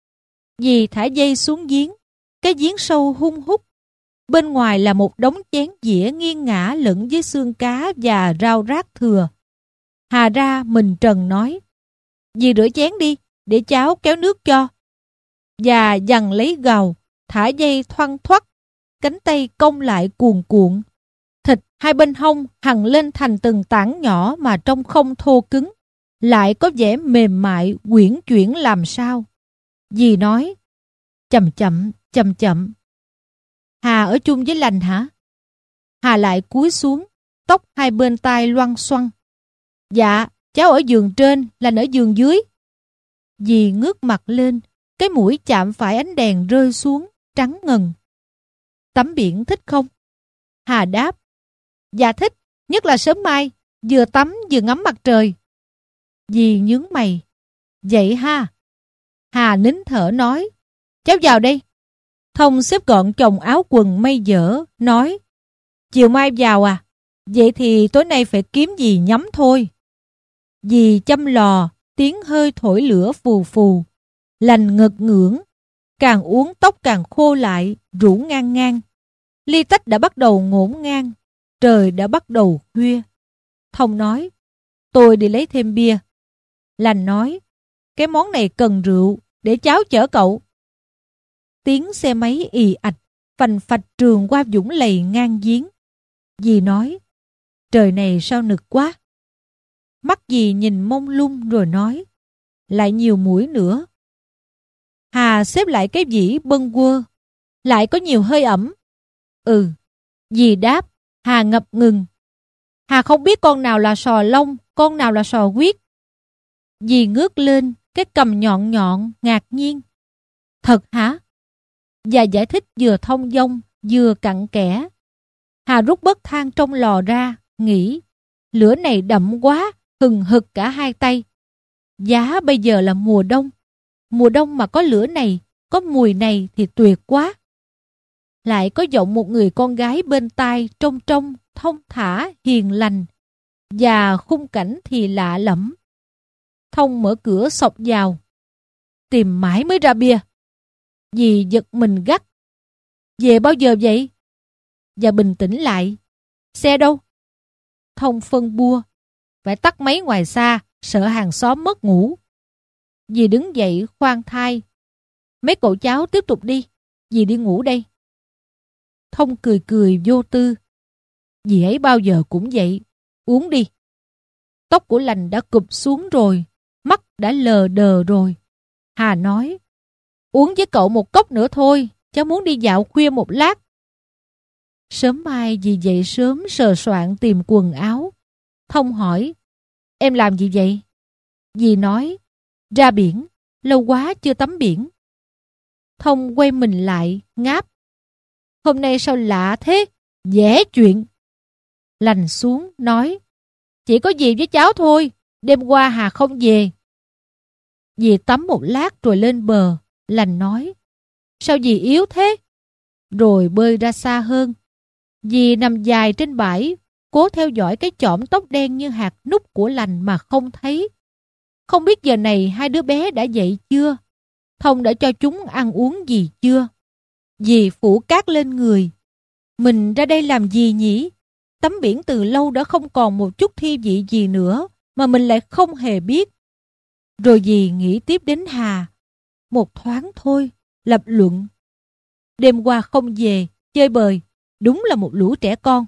Dì thả dây xuống giếng. Cái giếng sâu hun hút. Bên ngoài là một đống chén dĩa nghiêng ngả lẫn với xương cá và rau rác thừa. Hà ra mình trần nói: Dì rửa chén đi, để cháu kéo nước cho. và giằng lấy gàu, thả dây thoăn thoắt, cánh tay cong lại cuồn cuộn. Thịt hai bên hông hằn lên thành từng tảng nhỏ mà trông không thô cứng, lại có vẻ mềm mại, uyển chuyển làm sao. Dì nói, chậm chậm, chậm chậm. Hà ở chung với Lành hả? Hà lại cúi xuống, tóc hai bên tai loăn xoăn. Dạ, cháu ở giường trên, Lành ở giường dưới. Dì ngước mặt lên, cái mũi chạm phải ánh đèn rơi xuống, trắng ngần. Tắm biển thích không? Hà đáp, dạ thích, nhất là sớm mai, vừa tắm vừa ngắm mặt trời. Dì nhướng mày, vậy ha. Hà nín thở nói, cháu vào đây. Thông xếp gọn chồng áo quần mây dở, nói, chiều mai vào à? Vậy thì tối nay phải kiếm gì nhắm thôi. Dì châm lò, tiếng hơi thổi lửa phù phù. Lành ngật ngưỡng, càng uống tóc càng khô lại, rũ ngang ngang. Ly tách đã bắt đầu ngổn ngang, trời đã bắt đầu khuya. Thông nói, tôi đi lấy thêm bia. Lành nói, cái món này cần rượu, để cháu chở cậu. Tiếng xe máy ì ạch, phành phạch trường qua dũng lầy ngang giếng. Dì nói, trời này sao nực quá. Mắt dì nhìn mông lung rồi nói, lại nhiều muỗi nữa. Hà xếp lại cái dĩ bâng quơ, lại có nhiều hơi ẩm. Ừ, dì đáp. Hà ngập ngừng. Hà không biết con nào là sò lông, con nào là sò huyết. Dì ngước lên, cái cằm nhọn nhọn, ngạc nhiên. Thật hả? Và giải thích vừa thông dong, vừa cặn kẽ. Hà rút bớt than trong lò ra, nghĩ, lửa này đậm quá, hừng hực cả hai tay. Giá bây giờ là mùa đông. Mùa đông mà có lửa này, có mùi này thì tuyệt quá. Lại có giọng một người con gái bên tai trông trông, thông thả, hiền lành. Và khung cảnh thì lạ lẫm. Thông mở cửa xộc vào. Tìm mãi mới ra bia. Dì giật mình gắt. Về bao giờ vậy? Và bình tĩnh lại. Xe đâu? Thông phân bua. Phải tắt máy ngoài xa, sợ hàng xóm mất ngủ. Dì đứng dậy khoan thai. Mấy cậu cháu tiếp tục đi. Dì đi ngủ đây. Thông cười cười vô tư. Dì ấy bao giờ cũng vậy. Uống đi. Tóc của Lành đã cụp xuống rồi. Mắt đã lờ đờ rồi. Hà nói, uống với cậu một cốc nữa thôi. Cháu muốn đi dạo khuya một lát. Sớm mai dì dậy sớm sờ soạn tìm quần áo. Thông hỏi, em làm gì vậy? Dì nói, ra biển. Lâu quá chưa tắm biển. Thông quay mình lại, ngáp. Hôm nay sao lạ thế? Dễ chuyện. Lành xuống, nói, chỉ có dì với cháu thôi. Đêm qua Hà không về. Dì tắm một lát rồi lên bờ. Lành nói, sao dì yếu thế? Rồi bơi ra xa hơn. Dì nằm dài trên bãi, cố theo dõi cái chõm tóc đen như hạt nút của Lành mà không thấy. Không biết giờ này hai đứa bé đã dậy chưa? Thông đã cho chúng ăn uống gì chưa? Dì phủ cát lên người. Mình ra đây làm gì nhỉ? Tắm biển từ lâu đã không còn một chút thi vị gì nữa, mà mình lại không hề biết. Rồi dì nghĩ tiếp đến Hà. Một thoáng thôi, lập luận. Đêm qua không về, chơi bời, đúng là một lũ trẻ con.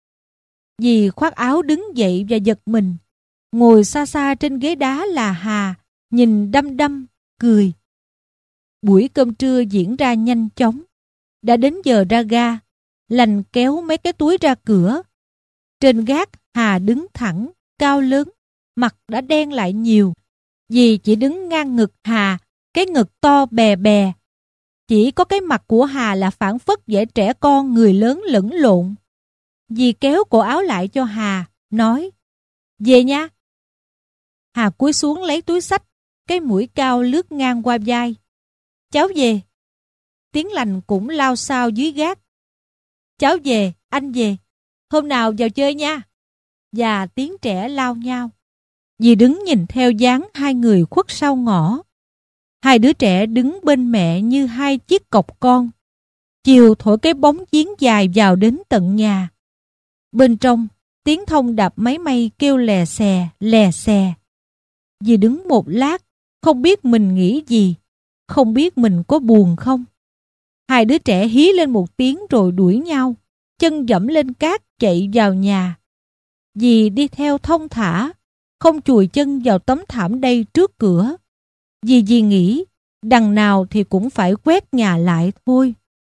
Dì khoác áo đứng dậy và giật mình. Ngồi xa xa trên ghế đá là Hà, nhìn đăm đăm, cười. Buổi cơm trưa diễn ra nhanh chóng. Đã đến giờ ra ga. Lành kéo mấy cái túi ra cửa. Trên gác Hà đứng thẳng, cao lớn, mặt đã đen lại nhiều. Dì chỉ đứng ngang ngực Hà, cái ngực to bè bè. Chỉ có cái mặt của Hà là phảng phất vẻ trẻ con người lớn lẫn lộn. Dì kéo cổ áo lại cho Hà, nói, về nha. Hà cúi xuống lấy túi xách, cái mũi cao lướt ngang qua vai. Cháu về. Tiếng Lành cũng lao xao dưới gác. Cháu về, anh về. Hôm nào vào chơi nha. Và tiếng trẻ lao nhau. Dì đứng nhìn theo dáng hai người khuất sau ngõ. Hai đứa trẻ đứng bên mẹ như hai chiếc cọc con. Chiều thổi cái bóng giếng dài vào đến tận nhà. Bên trong, tiếng Thông đạp máy may kêu lè xè, lè xè. Dì đứng một lát, không biết mình nghĩ gì. không biết mình có buồn không. Hai đứa trẻ hí lên một tiếng rồi đuổi nhau, chân dẫm lên cát chạy vào nhà. Dì đi theo thong thả, không chùi chân vào tấm thảm đây trước cửa. Vì dì nghĩ, đằng nào thì cũng phải quét nhà lại thôi.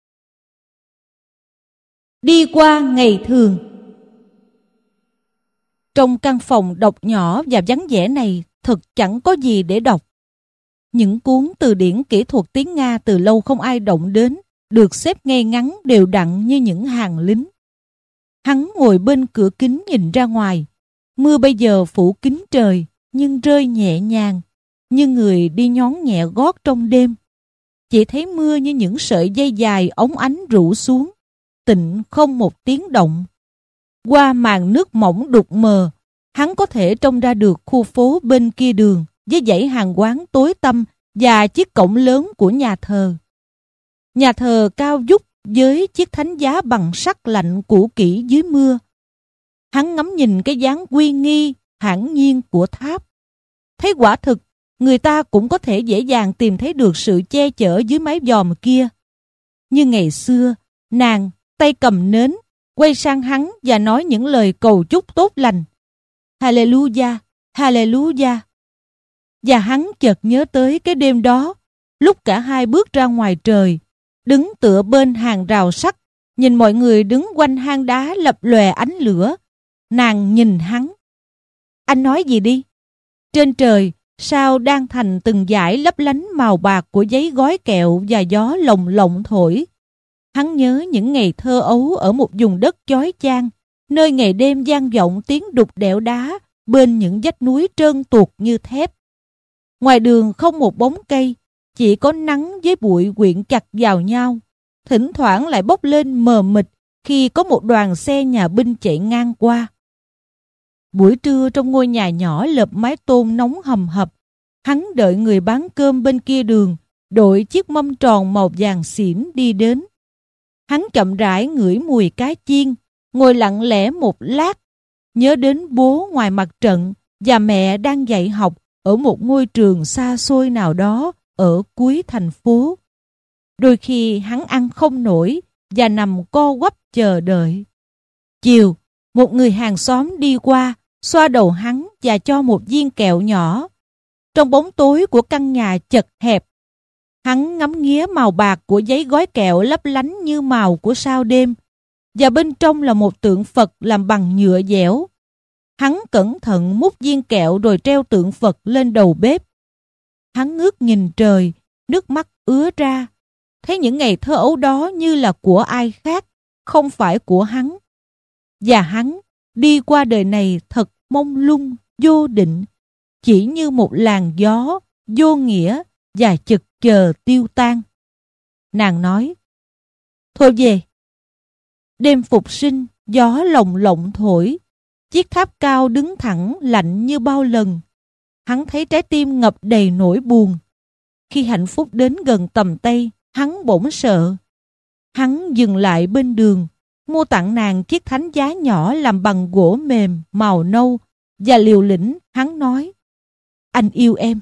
Đi qua ngày thường. Trong căn phòng độc nhỏ và vắng vẻ này thật chẳng có gì để đọc. Những cuốn từ điển kỹ thuật tiếng Nga từ lâu không ai động đến, được xếp ngay ngắn đều đặn như những hàng lính. Hắn ngồi bên cửa kính nhìn ra ngoài. Mưa bây giờ phủ kín trời, nhưng rơi nhẹ nhàng, như người đi nhón nhẹ gót trong đêm. Chỉ thấy mưa như những sợi dây dài óng ánh rủ xuống, tịnh không một tiếng động. Qua màn nước mỏng đục mờ, hắn có thể trông ra được khu phố bên kia đường với dãy hàng quán tối tăm và chiếc cổng lớn của nhà thờ. Nhà thờ cao vút với chiếc thánh giá bằng sắt lạnh cũ kỹ dưới mưa. Hắn ngắm nhìn cái dáng uy nghi, thản nhiên của tháp. Thấy quả thực, người ta cũng có thể dễ dàng tìm thấy được sự che chở dưới mái vòm kia. Như ngày xưa, nàng, tay cầm nến, quay sang hắn và nói những lời cầu chúc tốt lành. Hallelujah, Hallelujah. Và hắn chợt nhớ tới cái đêm đó, lúc cả hai bước ra ngoài trời, đứng tựa bên hàng rào sắt, nhìn mọi người đứng quanh hang đá lập lòe ánh lửa. Nàng nhìn hắn. Anh nói gì đi? Trên trời, sao đang thành từng dải lấp lánh màu bạc của giấy gói kẹo và gió lồng lộng thổi. Hắn nhớ những ngày thơ ấu ở một vùng đất chói chang, nơi ngày đêm vang vọng tiếng đục đẽo đá bên những vách núi trơn tuột như thép. Ngoài đường không một bóng cây, chỉ có nắng với bụi quyện chặt vào nhau, thỉnh thoảng lại bốc lên mờ mịt khi có một đoàn xe nhà binh chạy ngang qua. Buổi trưa trong ngôi nhà nhỏ lợp mái tôn nóng hầm hập, hắn đợi người bán cơm bên kia đường, đội chiếc mâm tròn màu vàng xỉn đi đến. Hắn chậm rãi ngửi mùi cá chiên, ngồi lặng lẽ một lát, nhớ đến bố ngoài mặt trận và mẹ đang dạy học ở một ngôi trường xa xôi nào đó ở cuối thành phố. Đôi khi hắn ăn không nổi và nằm co quắp chờ đợi. Chiều, một người hàng xóm đi qua, xoa đầu hắn và cho một viên kẹo nhỏ. Trong bóng tối của căn nhà chật hẹp, hắn ngắm nghía màu bạc của giấy gói kẹo lấp lánh như màu của sao đêm, và bên trong là một tượng Phật làm bằng nhựa dẻo. Hắn cẩn thận múc viên kẹo rồi treo tượng Phật lên đầu bếp. Hắn ngước nhìn trời, nước mắt ứa ra, thấy những ngày thơ ấu đó như là của ai khác, không phải của hắn. Và hắn đi qua đời này thật mông lung, vô định, chỉ như một làn gió, vô nghĩa và chực chờ tiêu tan. Nàng nói, thôi về. Đêm phục sinh, gió lồng lộng thổi, chiếc tháp cao đứng thẳng lạnh như bao lần. Hắn thấy trái tim ngập đầy nỗi buồn. Khi hạnh phúc đến gần tầm tay, hắn bỗng sợ. Hắn dừng lại bên đường, mua tặng nàng chiếc thánh giá nhỏ làm bằng gỗ mềm, màu nâu, và liều lĩnh hắn nói, anh yêu em.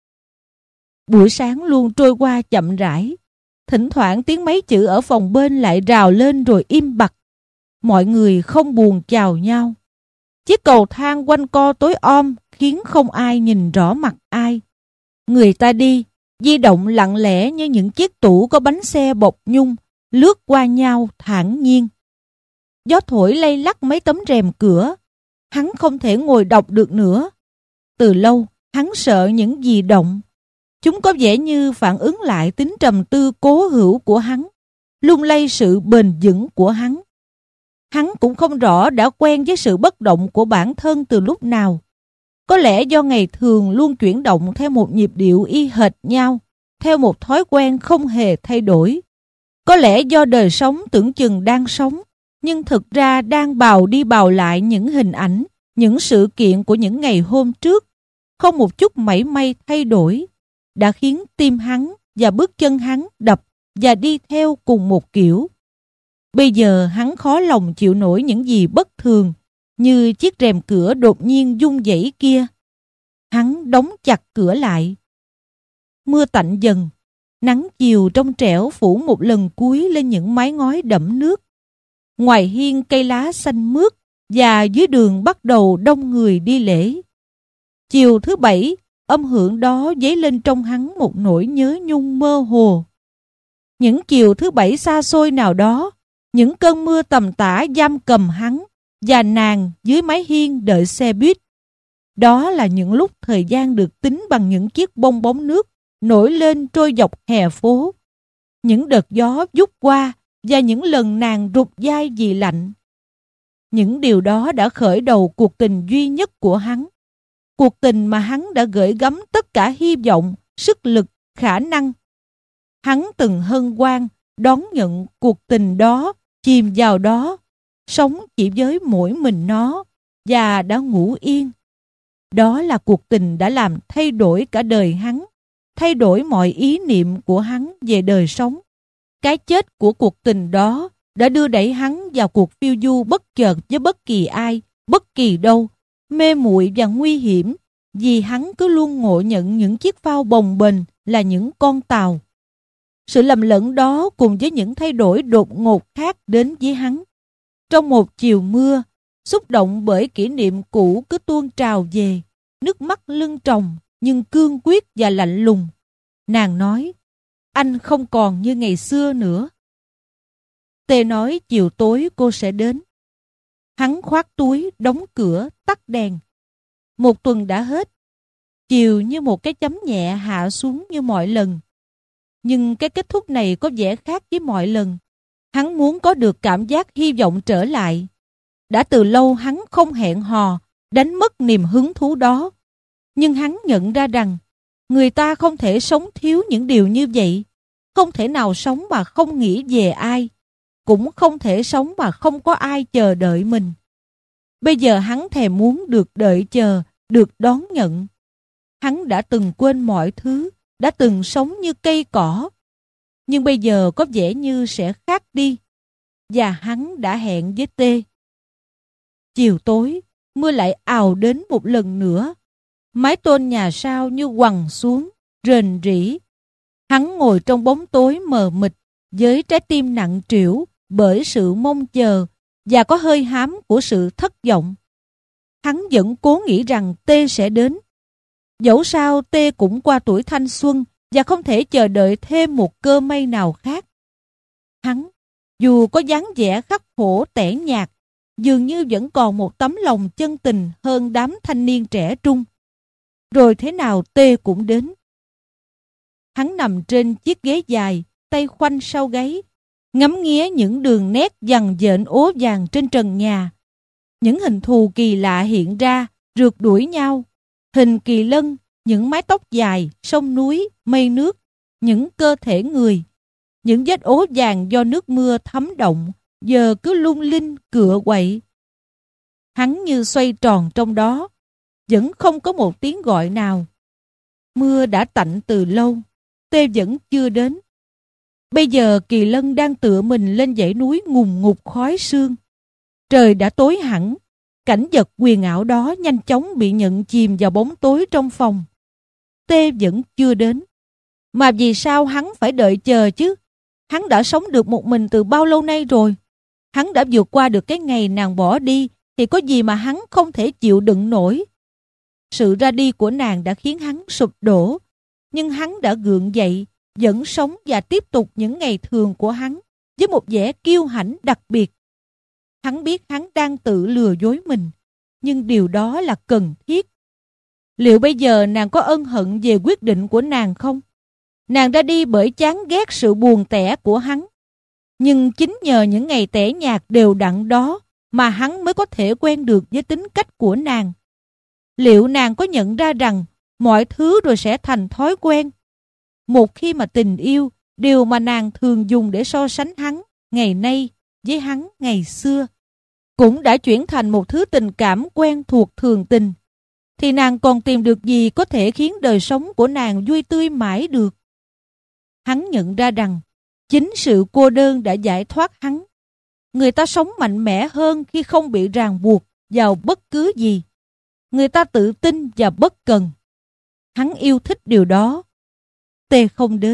Buổi sáng luôn trôi qua chậm rãi. Thỉnh thoảng tiếng mấy chữ ở phòng bên lại rào lên rồi im bặt. Mọi người không buồn chào nhau. Chiếc cầu thang quanh co tối om khiến không ai nhìn rõ mặt ai. Người ta đi, di động lặng lẽ như những chiếc tủ có bánh xe bọc nhung, lướt qua nhau thản nhiên. Gió thổi lay lắc mấy tấm rèm cửa. Hắn không thể ngồi đọc được nữa. Từ lâu, hắn sợ những gì động. Chúng có vẻ như phản ứng lại tính trầm tư cố hữu của hắn, lung lay sự bền vững của hắn. Hắn cũng không rõ đã quen với sự bất động của bản thân từ lúc nào. Có lẽ do ngày thường luôn chuyển động theo một nhịp điệu y hệt nhau, theo một thói quen không hề thay đổi. Có lẽ do đời sống tưởng chừng đang sống, nhưng thực ra đang bào đi bào lại những hình ảnh, những sự kiện của những ngày hôm trước, không một chút mảy may thay đổi, đã khiến tim hắn và bước chân hắn đập và đi theo cùng một kiểu. Bây giờ hắn khó lòng chịu nổi những gì bất thường, như chiếc rèm cửa đột nhiên rung rẩy kia. Hắn đóng chặt cửa lại. Mưa tạnh dần, Nắng chiều trong trẻo phủ một lần cuối lên những mái ngói đẫm nước. Ngoài hiên cây lá xanh mướt và dưới đường bắt đầu đông người đi lễ. Chiều thứ bảy, âm hưởng đó dấy lên trong hắn một nỗi nhớ nhung mơ hồ. Những chiều thứ bảy xa xôi nào đó, những cơn mưa tầm tã giam cầm hắn và nàng dưới mái hiên đợi xe buýt. Đó là những lúc thời gian được tính bằng những chiếc bong bóng nước nổi lên trôi dọc hè phố. Những đợt gió vút qua và những lần nàng rụt vai vì lạnh. Những điều đó đã khởi đầu cuộc tình duy nhất của hắn. Cuộc tình mà hắn đã gửi gắm tất cả hy vọng, sức lực, khả năng. Hắn từng hân hoan đón nhận cuộc tình đó, chìm vào đó, sống chỉ với mỗi mình nó và đã ngủ yên. Đó là cuộc tình đã làm thay đổi cả đời hắn, thay đổi mọi ý niệm của hắn về đời sống. Cái chết của cuộc tình đó đã đưa đẩy hắn vào cuộc phiêu du bất chợt với bất kỳ ai, bất kỳ đâu, mê muội và nguy hiểm, vì hắn cứ luôn ngộ nhận những chiếc phao bồng bềnh là những con tàu. Sự lầm lẫn đó cùng với những thay đổi đột ngột khác đến với hắn. Trong một chiều mưa, xúc động bởi kỷ niệm cũ cứ tuôn trào về, nước mắt lưng tròng nhưng cương quyết và lạnh lùng. Nàng nói, anh không còn như ngày xưa nữa. Tê nói chiều tối cô sẽ đến. Hắn khoác túi, đóng cửa, tắt đèn. Một tuần đã hết. Chiều như một cái chấm nhẹ hạ xuống như mọi lần. Nhưng cái kết thúc này có vẻ khác với mọi lần. Hắn muốn có được cảm giác hy vọng trở lại. Đã từ lâu hắn không hẹn hò, đánh mất niềm hứng thú đó. Nhưng hắn nhận ra rằng người ta không thể sống thiếu những điều như vậy. Không thể nào sống mà không nghĩ về ai. Cũng không thể sống mà không có ai chờ đợi mình. Bây giờ hắn thèm muốn được đợi chờ, được đón nhận. Hắn đã từng quên mọi thứ, đã từng sống như cây cỏ. Nhưng bây giờ có vẻ như sẽ khác đi. Và hắn đã hẹn với Tê. Chiều tối, mưa lại ào đến một lần nữa. Mái tôn nhà sau như quằn xuống, rền rĩ. Hắn ngồi trong bóng tối mờ mịt, với trái tim nặng trĩu bởi sự mong chờ và có hơi hám của sự thất vọng. Hắn vẫn cố nghĩ rằng Tê sẽ đến. Dẫu sao Tê cũng qua tuổi thanh xuân và không thể chờ đợi thêm một cơ may nào khác. Hắn, dù có dáng vẻ khắc khổ tẻ nhạt, dường như vẫn còn một tấm lòng chân tình hơn đám thanh niên trẻ trung. Rồi thế nào Tê cũng đến. Hắn nằm trên chiếc ghế dài, tay khoanh sau gáy, ngắm nghía những đường nét dằn dện ố vàng trên trần nhà. Những hình thù kỳ lạ hiện ra, rượt đuổi nhau. Hình kỳ lân, những mái tóc dài, sông núi, mây nước, những cơ thể người. Những vết ố vàng do nước mưa thấm động, giờ cứ lung linh cựa quậy. Hắn như xoay tròn trong đó, vẫn không có một tiếng gọi nào. Mưa đã tạnh từ lâu, Tê vẫn chưa đến. Bây giờ Kỳ Lân đang tựa mình lên dãy núi ngùn ngụt khói sương. Trời đã tối hẳn, cảnh vật huyền ảo đó nhanh chóng bị nhận chìm vào bóng tối trong phòng. Tê vẫn chưa đến. Mà vì sao hắn phải đợi chờ chứ? Hắn đã sống được một mình từ bao lâu nay rồi? Hắn đã vượt qua được cái ngày nàng bỏ đi, thì có gì mà hắn không thể chịu đựng nổi. Sự ra đi của nàng đã khiến hắn sụp đổ, nhưng hắn đã gượng dậy, vẫn sống và tiếp tục những ngày thường của hắn với một vẻ kiêu hãnh đặc biệt. Hắn biết hắn đang tự lừa dối mình, nhưng điều đó là cần thiết. Liệu bây giờ nàng có ân hận về quyết định của nàng không? Nàng ra đi bởi chán ghét sự buồn tẻ của hắn. Nhưng chính nhờ những ngày tẻ nhạt đều đặn đó mà hắn mới có thể quen được với tính cách của nàng. Liệu nàng có nhận ra rằng mọi thứ rồi sẽ thành thói quen? Một khi mà tình yêu, điều mà nàng thường dùng để so sánh hắn ngày nay với hắn ngày xưa, cũng đã chuyển thành một thứ tình cảm quen thuộc thường tình, thì nàng còn tìm được gì có thể khiến đời sống của nàng vui tươi mãi được? Hắn nhận ra rằng chính sự cô đơn đã giải thoát hắn. Người ta sống mạnh mẽ hơn khi không bị ràng buộc vào bất cứ gì. Người ta tự tin và bất cần. Hắn yêu thích điều đó. Tê không đến,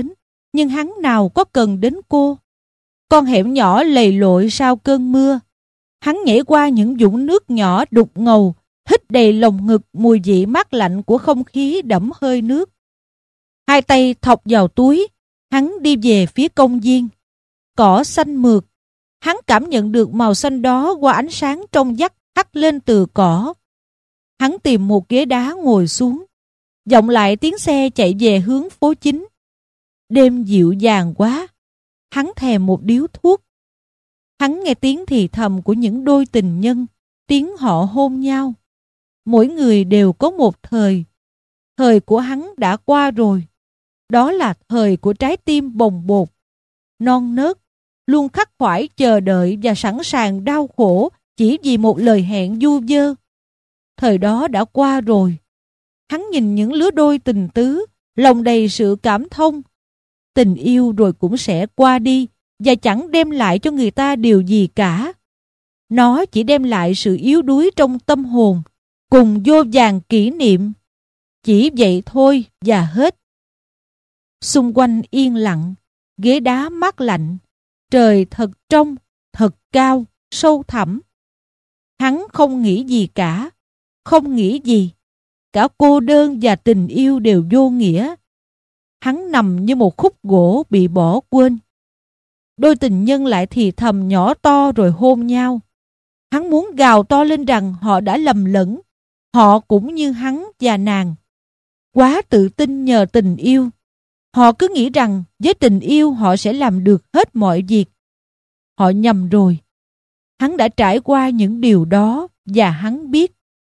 nhưng hắn nào có cần đến cô. Con hẻm nhỏ lầy lội sau cơn mưa. Hắn nhảy qua những vũng nước nhỏ đục ngầu, hít đầy lồng ngực mùi vị mát lạnh của không khí đẫm hơi nước. Hai tay thọc vào túi, hắn đi về phía công viên. Cỏ xanh mượt, hắn cảm nhận được màu xanh đó qua ánh sáng trong vắt hắt lên từ cỏ. Hắn tìm một ghế đá ngồi xuống, vọng lại tiếng xe chạy về hướng phố chính. Đêm dịu dàng quá, hắn thèm một điếu thuốc. Hắn nghe tiếng thì thầm của những đôi tình nhân, tiếng họ hôn nhau. Mỗi người đều có một thời. Thời của hắn đã qua rồi. Đó là thời của trái tim bồng bột, non nớt, luôn khắc khoải chờ đợi và sẵn sàng đau khổ chỉ vì một lời hẹn du dơ. Thời đó đã qua rồi. Hắn nhìn những lứa đôi tình tứ, lòng đầy sự cảm thông. Tình yêu rồi cũng sẽ qua đi và chẳng đem lại cho người ta điều gì cả. Nó chỉ đem lại sự yếu đuối trong tâm hồn, cùng vô vàn kỷ niệm. Chỉ vậy thôi và hết. Xung quanh yên lặng, ghế đá mát lạnh, trời thật trong, thật cao, sâu thẳm. Hắn không nghĩ gì cả, không nghĩ gì. Cả cô đơn và tình yêu đều vô nghĩa. Hắn nằm như một khúc gỗ bị bỏ quên. Đôi tình nhân lại thì thầm nhỏ to rồi hôn nhau. Hắn muốn gào to lên rằng họ đã lầm lẫn. Họ cũng như hắn và nàng. Quá tự tin nhờ tình yêu. Họ cứ nghĩ rằng với tình yêu họ sẽ làm được hết mọi việc. Họ nhầm rồi. Hắn đã trải qua những điều đó và hắn biết.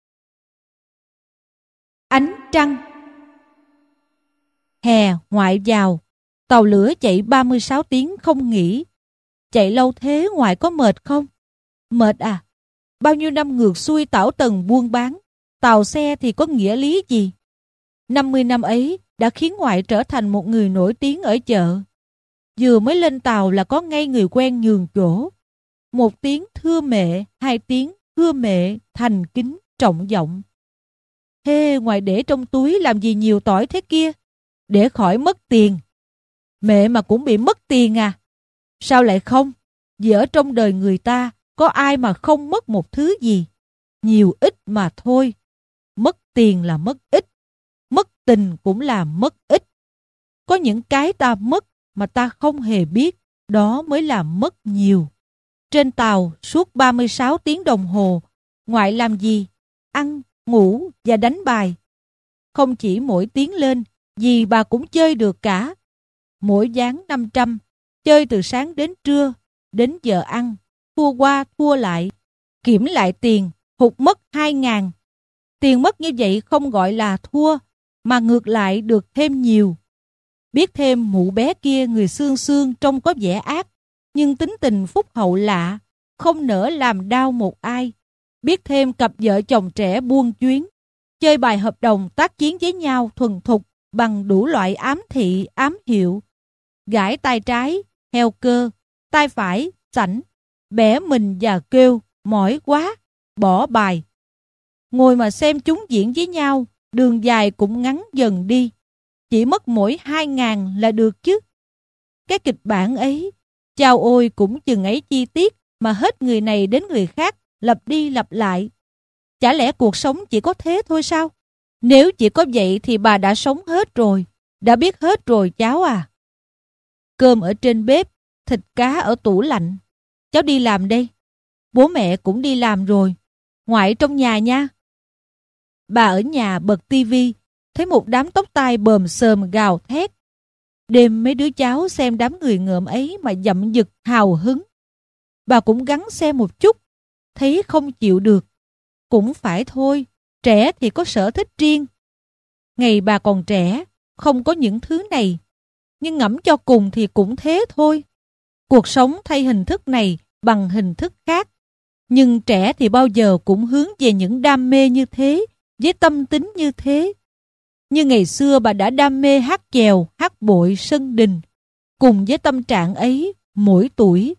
Ánh trăng. Hè ngoại vào, tàu lửa chạy ba mươi sáu tiếng không nghỉ. Chạy lâu thế ngoại có mệt không? Mệt à? Bao nhiêu năm ngược xuôi tảo tần buôn bán, tàu xe thì có nghĩa lý gì? năm mươi năm ấy đã khiến ngoại trở thành một người nổi tiếng ở chợ. Vừa mới lên tàu là có ngay người quen nhường chỗ. Một tiếng thưa mẹ, hai tiếng thưa mẹ, thành kính, trọng giọng. Thế ngoại để trong túi làm gì nhiều tỏi thế kia? Để khỏi mất tiền. Mẹ mà cũng bị mất tiền à? Sao lại không? Vì ở trong đời người ta có ai mà không mất một thứ gì? Nhiều ít mà thôi. Mất tiền là mất ít. Mất tình cũng là mất ít. Có những cái ta mất mà ta không hề biết. Đó mới là mất nhiều. Trên tàu suốt ba mươi sáu tiếng đồng hồ, ngoại làm gì? Ăn, ngủ và đánh bài. Không chỉ mỗi tiếng lên, gì bà cũng chơi được cả. Mỗi ván năm trăm, chơi từ sáng đến trưa, đến giờ ăn, thua qua thua lại. Kiểm lại tiền, hụt mất hai ngàn. Tiền mất như vậy không gọi là thua, mà ngược lại được thêm nhiều. Biết thêm mụ bé kia người xương xương trông có vẻ ác, nhưng tính tình phúc hậu lạ, không nỡ làm đau một ai. Biết thêm cặp vợ chồng trẻ buôn chuyến, chơi bài hợp đồng tác chiến với nhau thuần thục bằng đủ loại ám thị, ám hiệu. Gãi tay trái, heo cơ, tay phải, sảnh, bẻ mình và kêu, mỏi quá, bỏ bài. Ngồi mà xem chúng diễn với nhau, đường dài cũng ngắn dần đi. Chỉ mất mỗi hai ngàn là được chứ. Cái kịch bản ấy, chao ôi cũng chừng ấy chi tiết mà hết người này đến người khác, lặp đi lặp lại. Chả lẽ cuộc sống chỉ có thế thôi sao? Nếu chỉ có vậy thì bà đã sống hết rồi, đã biết hết rồi cháu à. Cơm ở trên bếp, thịt cá ở tủ lạnh. Cháu đi làm đây. Bố mẹ cũng đi làm rồi. Ngoại trong nhà nha. Bà ở nhà bật tivi, thấy một đám tóc tai bờm xờm gào thét. Đêm mấy đứa cháu xem đám người ngợm ấy mà dậm dực hào hứng. Bà cũng gắng xem một chút, thấy không chịu được. Cũng phải thôi, trẻ thì có sở thích riêng. Ngày bà còn trẻ, không có những thứ này. Nhưng ngẫm cho cùng thì cũng thế thôi. Cuộc sống thay hình thức này bằng hình thức khác. Nhưng trẻ thì bao giờ cũng hướng về những đam mê như thế, với tâm tính như thế. Như ngày xưa bà đã đam mê hát chèo, hát bội, sân đình. Cùng với tâm trạng ấy, mỗi tuổi.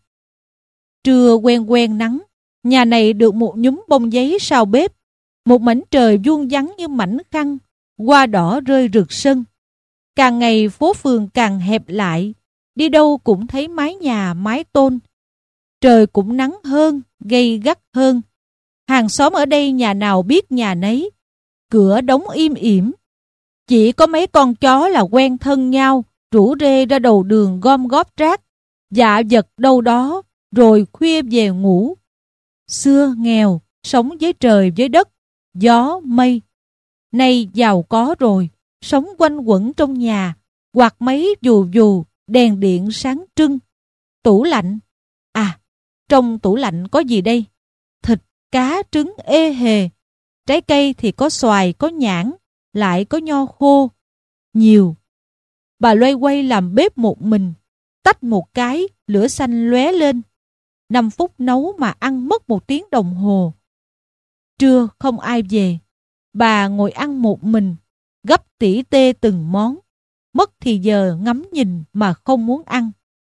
Trưa quen quen nắng, nhà này được một nhúm bông giấy sau bếp. Một mảnh trời vuông vắn như mảnh khăn, hoa đỏ rơi rực sân. Càng ngày phố phường càng hẹp lại, đi đâu cũng thấy mái nhà, mái tôn. Trời cũng nắng hơn, gay gắt hơn. Hàng xóm ở đây nhà nào biết nhà nấy, cửa đóng im ỉm. Chỉ có mấy con chó là quen thân nhau, rủ rê ra đầu đường gom góp rác, dạ vật đâu đó, rồi khuya về ngủ. Xưa nghèo, sống với trời với đất, gió, mây. Nay giàu có rồi, sống quanh quẩn trong nhà, quạt máy dù dù, đèn điện sáng trưng. Tủ lạnh. À, trong tủ lạnh có gì đây? Thịt, cá, trứng ê hề. Trái cây thì có xoài, có nhãn, lại có nho khô. Nhiều. Bà loay quay làm bếp một mình. Tách một cái, lửa xanh lóe lên. Năm phút nấu mà ăn mất một tiếng đồng hồ. Trưa không ai về. Bà ngồi ăn một mình, gấp tỉ tê từng món. Mất thì giờ ngắm nhìn mà không muốn ăn.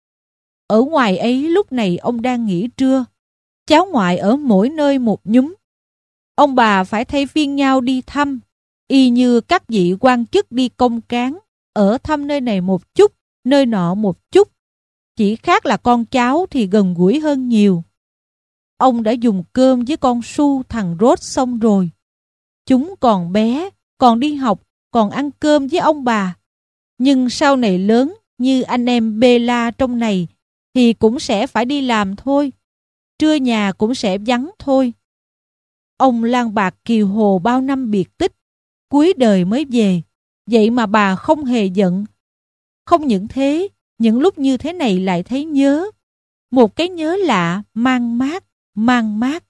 Ở ngoài ấy lúc này ông đang nghỉ trưa. Cháu ngoại ở mỗi nơi một nhúm. Ông bà phải thay phiên nhau đi thăm, y như các vị quan chức đi công cán, ở thăm nơi này một chút, nơi nọ một chút. Chỉ khác là con cháu thì gần gũi hơn nhiều. Ông đã dùng cơm với con Su thằng Rốt xong rồi. Chúng còn bé, còn đi học, còn ăn cơm với ông bà. Nhưng sau này lớn như anh em Bê La trong này thì cũng sẽ phải đi làm thôi. Trưa nhà cũng sẽ vắng thôi. Ông lang bạc Kiều Hồ bao năm biệt tích, cuối đời mới về. Vậy mà bà không hề giận. Không những thế, những lúc như thế này lại thấy nhớ. Một cái nhớ lạ, mang mát, mang mát.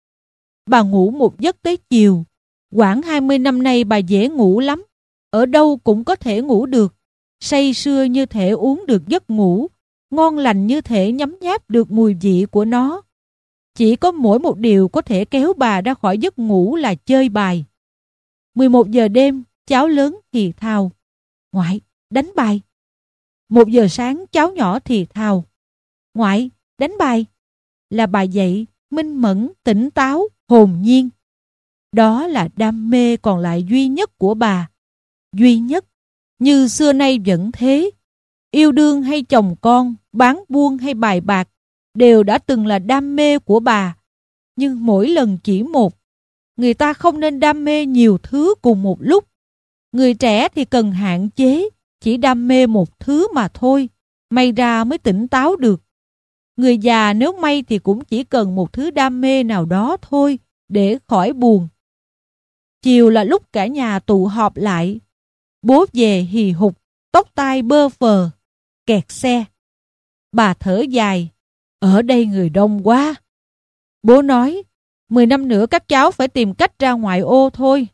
Bà ngủ một giấc tới chiều. Khoảng hai mươi năm nay bà dễ ngủ lắm. Ở đâu cũng có thể ngủ được. Say sưa như thể uống được giấc ngủ. Ngon lành như thể nhấm nháp được mùi vị của nó. Chỉ có mỗi một điều có thể kéo bà ra khỏi giấc ngủ là chơi bài. mười một giờ đêm, cháu lớn thì thào: "Ngoại, đánh bài." Một giờ sáng, cháu nhỏ thì thào: "Ngoại, đánh bài." Là bà dậy, minh mẫn, tỉnh táo, hồn nhiên. Đó là đam mê còn lại duy nhất của bà. Duy nhất, như xưa nay vẫn thế. Yêu đương hay chồng con, bán buôn hay bài bạc, đều đã từng là đam mê của bà. Nhưng mỗi lần chỉ một. Người ta không nên đam mê nhiều thứ cùng một lúc. Người trẻ thì cần hạn chế, chỉ đam mê một thứ mà thôi, may ra mới tỉnh táo được. Người già nếu may thì cũng chỉ cần một thứ đam mê nào đó thôi, để khỏi buồn. Chiều là lúc cả nhà tụ họp lại. Bố về hì hục, tóc tai bơ phờ, kẹt xe. Bà thở dài: "Ở đây người đông quá." Bố nói: Mười năm nữa các cháu phải tìm cách ra ngoại ô thôi."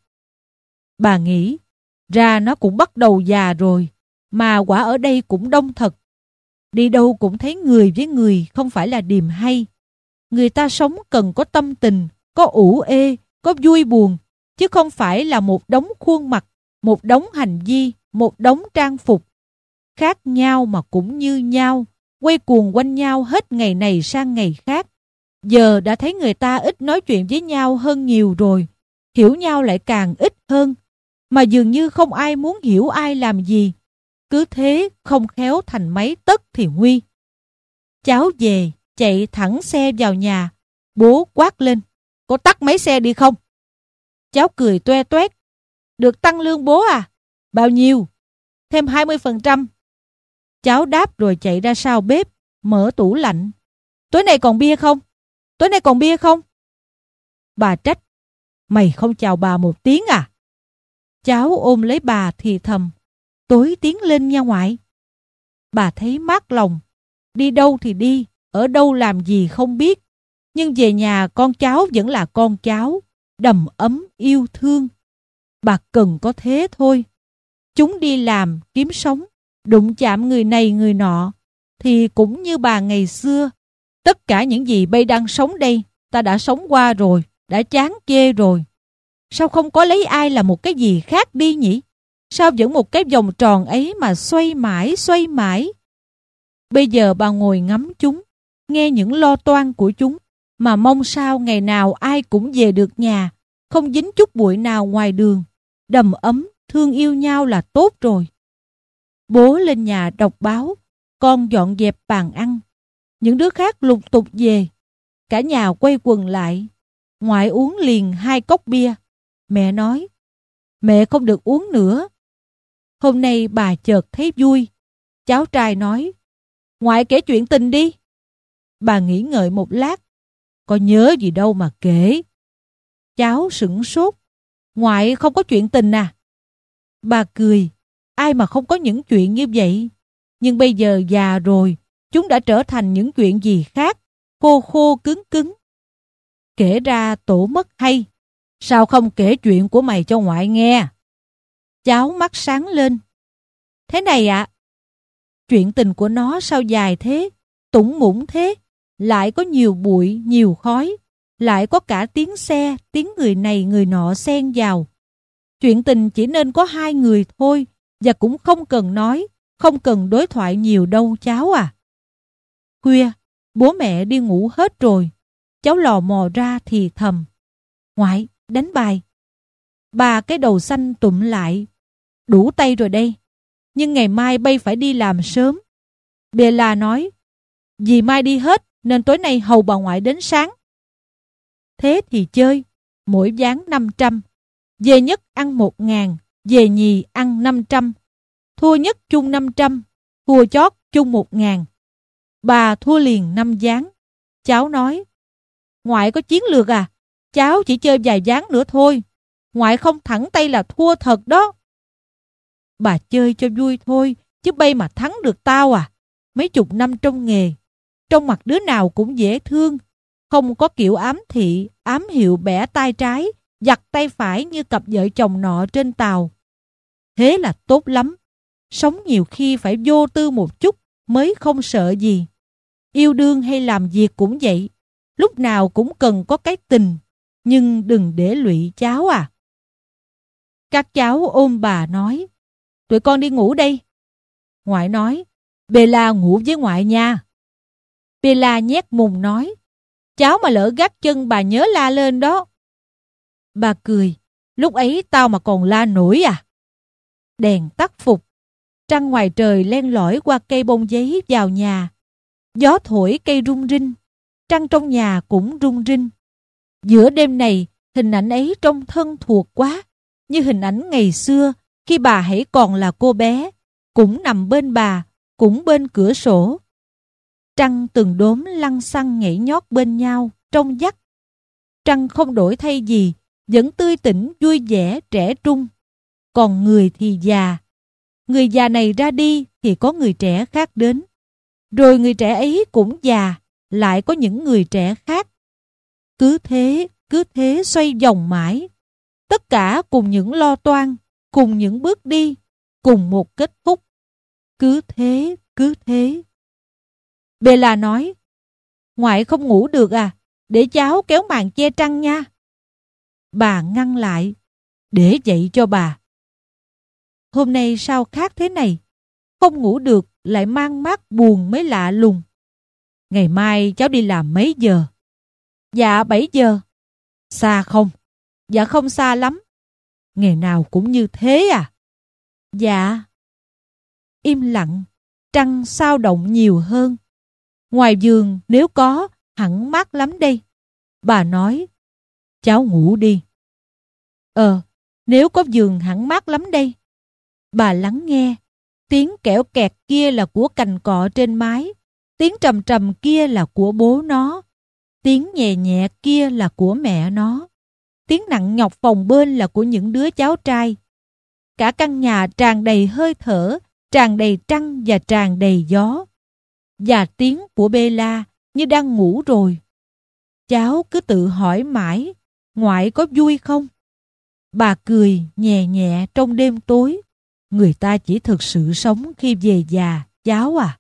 Bà nghĩ: ra nó cũng bắt đầu già rồi, mà quả ở đây cũng đông thật. Đi đâu cũng thấy người với người, không phải là điềm hay. Người ta sống cần có tâm tình, có ủ ê, có vui buồn, chứ không phải là một đống khuôn mặt, một đống hành vi, một đống trang phục. Khác nhau mà cũng như nhau, quay cuồng quanh nhau hết ngày này sang ngày khác. Giờ đã thấy người ta ít nói chuyện với nhau hơn nhiều rồi, hiểu nhau lại càng ít hơn, mà dường như không ai muốn hiểu ai làm gì. Cứ thế không khéo thành máy tất thì nguy. Cháu về, chạy thẳng xe vào nhà. Bố quát lên: "Có tắt máy xe đi không?" Cháu cười toe toét: "Được tăng lương bố à?" "Bao nhiêu?" "Thêm hai mươi phần trăm." Cháu đáp rồi chạy ra sau bếp, mở tủ lạnh: "Tối nay còn bia không? Tối nay còn bia không?" Bà trách: "Mày không chào bà một tiếng à?" Cháu ôm lấy bà thì thầm: "Tối tiến lên nha ngoại." Bà thấy mát lòng. Đi đâu thì đi, ở đâu làm gì không biết, nhưng về nhà con cháu vẫn là con cháu, đầm ấm yêu thương. Bà cần có thế thôi. Chúng đi làm, kiếm sống, đụng chạm người này người nọ, thì cũng như bà ngày xưa. Tất cả những gì bây đang sống đây, ta đã sống qua rồi, đã chán chê rồi. Sao không có lấy ai là một cái gì khác đi nhỉ? Sao vẫn một cái vòng tròn ấy mà xoay mãi, xoay mãi? Bây giờ bà ngồi ngắm chúng, nghe những lo toan của chúng, mà mong sao ngày nào ai cũng về được nhà, không dính chút bụi nào ngoài đường. Đầm ấm, thương yêu nhau là tốt rồi. Bố lên nhà đọc báo, con dọn dẹp bàn ăn. Những đứa khác lục tục về. Cả nhà quay quần lại. Ngoại uống liền hai cốc bia. Mẹ nói, mẹ không được uống nữa. Hôm nay bà chợt thấy vui. Cháu trai nói, ngoại kể chuyện tình đi. Bà nghĩ ngợi một lát, có nhớ gì đâu mà kể. Cháu sửng sốt, ngoại không có chuyện tình à? Bà cười, ai mà không có những chuyện như vậy. Nhưng bây giờ già rồi, chúng đã trở thành những chuyện gì khác, khô khô cứng cứng. Kể ra tổ mất hay, sao không kể chuyện của mày cho ngoại nghe? Cháu mắt sáng lên. Thế này ạ, à, chuyện tình của nó sao dài thế, tủng mũng thế, lại có nhiều bụi, nhiều khói, lại có cả tiếng xe, tiếng người này người nọ xen vào. Chuyện tình chỉ nên có hai người thôi, và cũng không cần nói, không cần đối thoại nhiều đâu cháu à. Khuya, bố mẹ đi ngủ hết rồi. Cháu lò mò ra thì thầm, ngoại, đánh bài. Bà cái đầu xanh tụm lại, đủ tay rồi đây, nhưng ngày mai bay phải đi làm sớm. Bê La nói, vì mai đi hết nên tối nay hầu bà ngoại đến sáng. Thế thì chơi, mỗi ván năm trăm, về nhất ăn một ngàn, về nhì ăn năm trăm, thua nhất chung năm trăm, thua chót chung một ngàn. Bà thua liền năm ván. Cháu nói, ngoại có chiến lược à? Cháu chỉ chơi vài ván nữa thôi. Ngoại không thẳng tay là thua thật đó. Bà chơi cho vui thôi, chứ bay mà thắng được tao à? Mấy chục năm trong nghề, trong mặt đứa nào cũng dễ thương, không có kiểu ám thị, ám hiệu bẻ tay trái, giặt tay phải như cặp vợ chồng nọ trên tàu. Thế là tốt lắm. Sống nhiều khi phải vô tư một chút mới không sợ gì. Yêu đương hay làm việc cũng vậy, lúc nào cũng cần có cái tình, nhưng đừng để lụy cháu à. Các cháu ôm bà nói, tụi con đi ngủ đây. Ngoại nói, Bê La ngủ với ngoại nha. Bê La nhét mùng nói, cháu mà lỡ gác chân bà nhớ la lên đó. Bà cười, lúc ấy tao mà còn la nổi à. Đèn tắt phục, trăng ngoài trời len lỏi qua cây bông giấy vào nhà. Gió thổi cây rung rinh, trăng trong nhà cũng rung rinh. Giữa đêm này, hình ảnh ấy trông thân thuộc quá, như hình ảnh ngày xưa khi bà hãy còn là cô bé, cũng nằm bên bà, cũng bên cửa sổ. Trăng từng đốm lăn xăng nhảy nhót bên nhau, trong vắt. Trăng không đổi thay gì, vẫn tươi tỉnh, vui vẻ, trẻ trung. Còn người thì già. Người già này ra đi thì có người trẻ khác đến. Rồi người trẻ ấy cũng già, lại có những người trẻ khác. Cứ thế, cứ thế xoay vòng mãi. Tất cả cùng những lo toan, cùng những bước đi, cùng một kết thúc. Cứ thế, cứ thế. Bê La nói, ngoại không ngủ được à? Để cháu kéo màn che trăng nha. Bà ngăn lại, để dậy cho bà. Hôm nay sao khác thế này? Không ngủ được lại mang mát buồn mới lạ lùng. Ngày mai cháu đi làm mấy giờ? Dạ bảy giờ. Xa không? Dạ không xa lắm. Ngày nào cũng như thế à? Dạ. Im lặng, trăng sao động nhiều hơn. Ngoài giường nếu có, hẳn mát lắm đây. Bà nói, cháu ngủ đi. Ờ, nếu có giường hẳn mát lắm đây. Bà lắng nghe, tiếng kẽo kẹt kia là của cành cọ trên mái, tiếng trầm trầm kia là của bố nó, tiếng nhẹ nhẹ kia là của mẹ nó, tiếng nặng nhọc phòng bên là của những đứa cháu trai. Cả căn nhà tràn đầy hơi thở, tràn đầy trăng và tràn đầy gió. Và tiếng của Bê La như đang ngủ rồi. Cháu cứ tự hỏi mãi, ngoại có vui không? Bà cười nhẹ nhẹ trong đêm tối. Người ta chỉ thực sự sống khi về già, cháu à.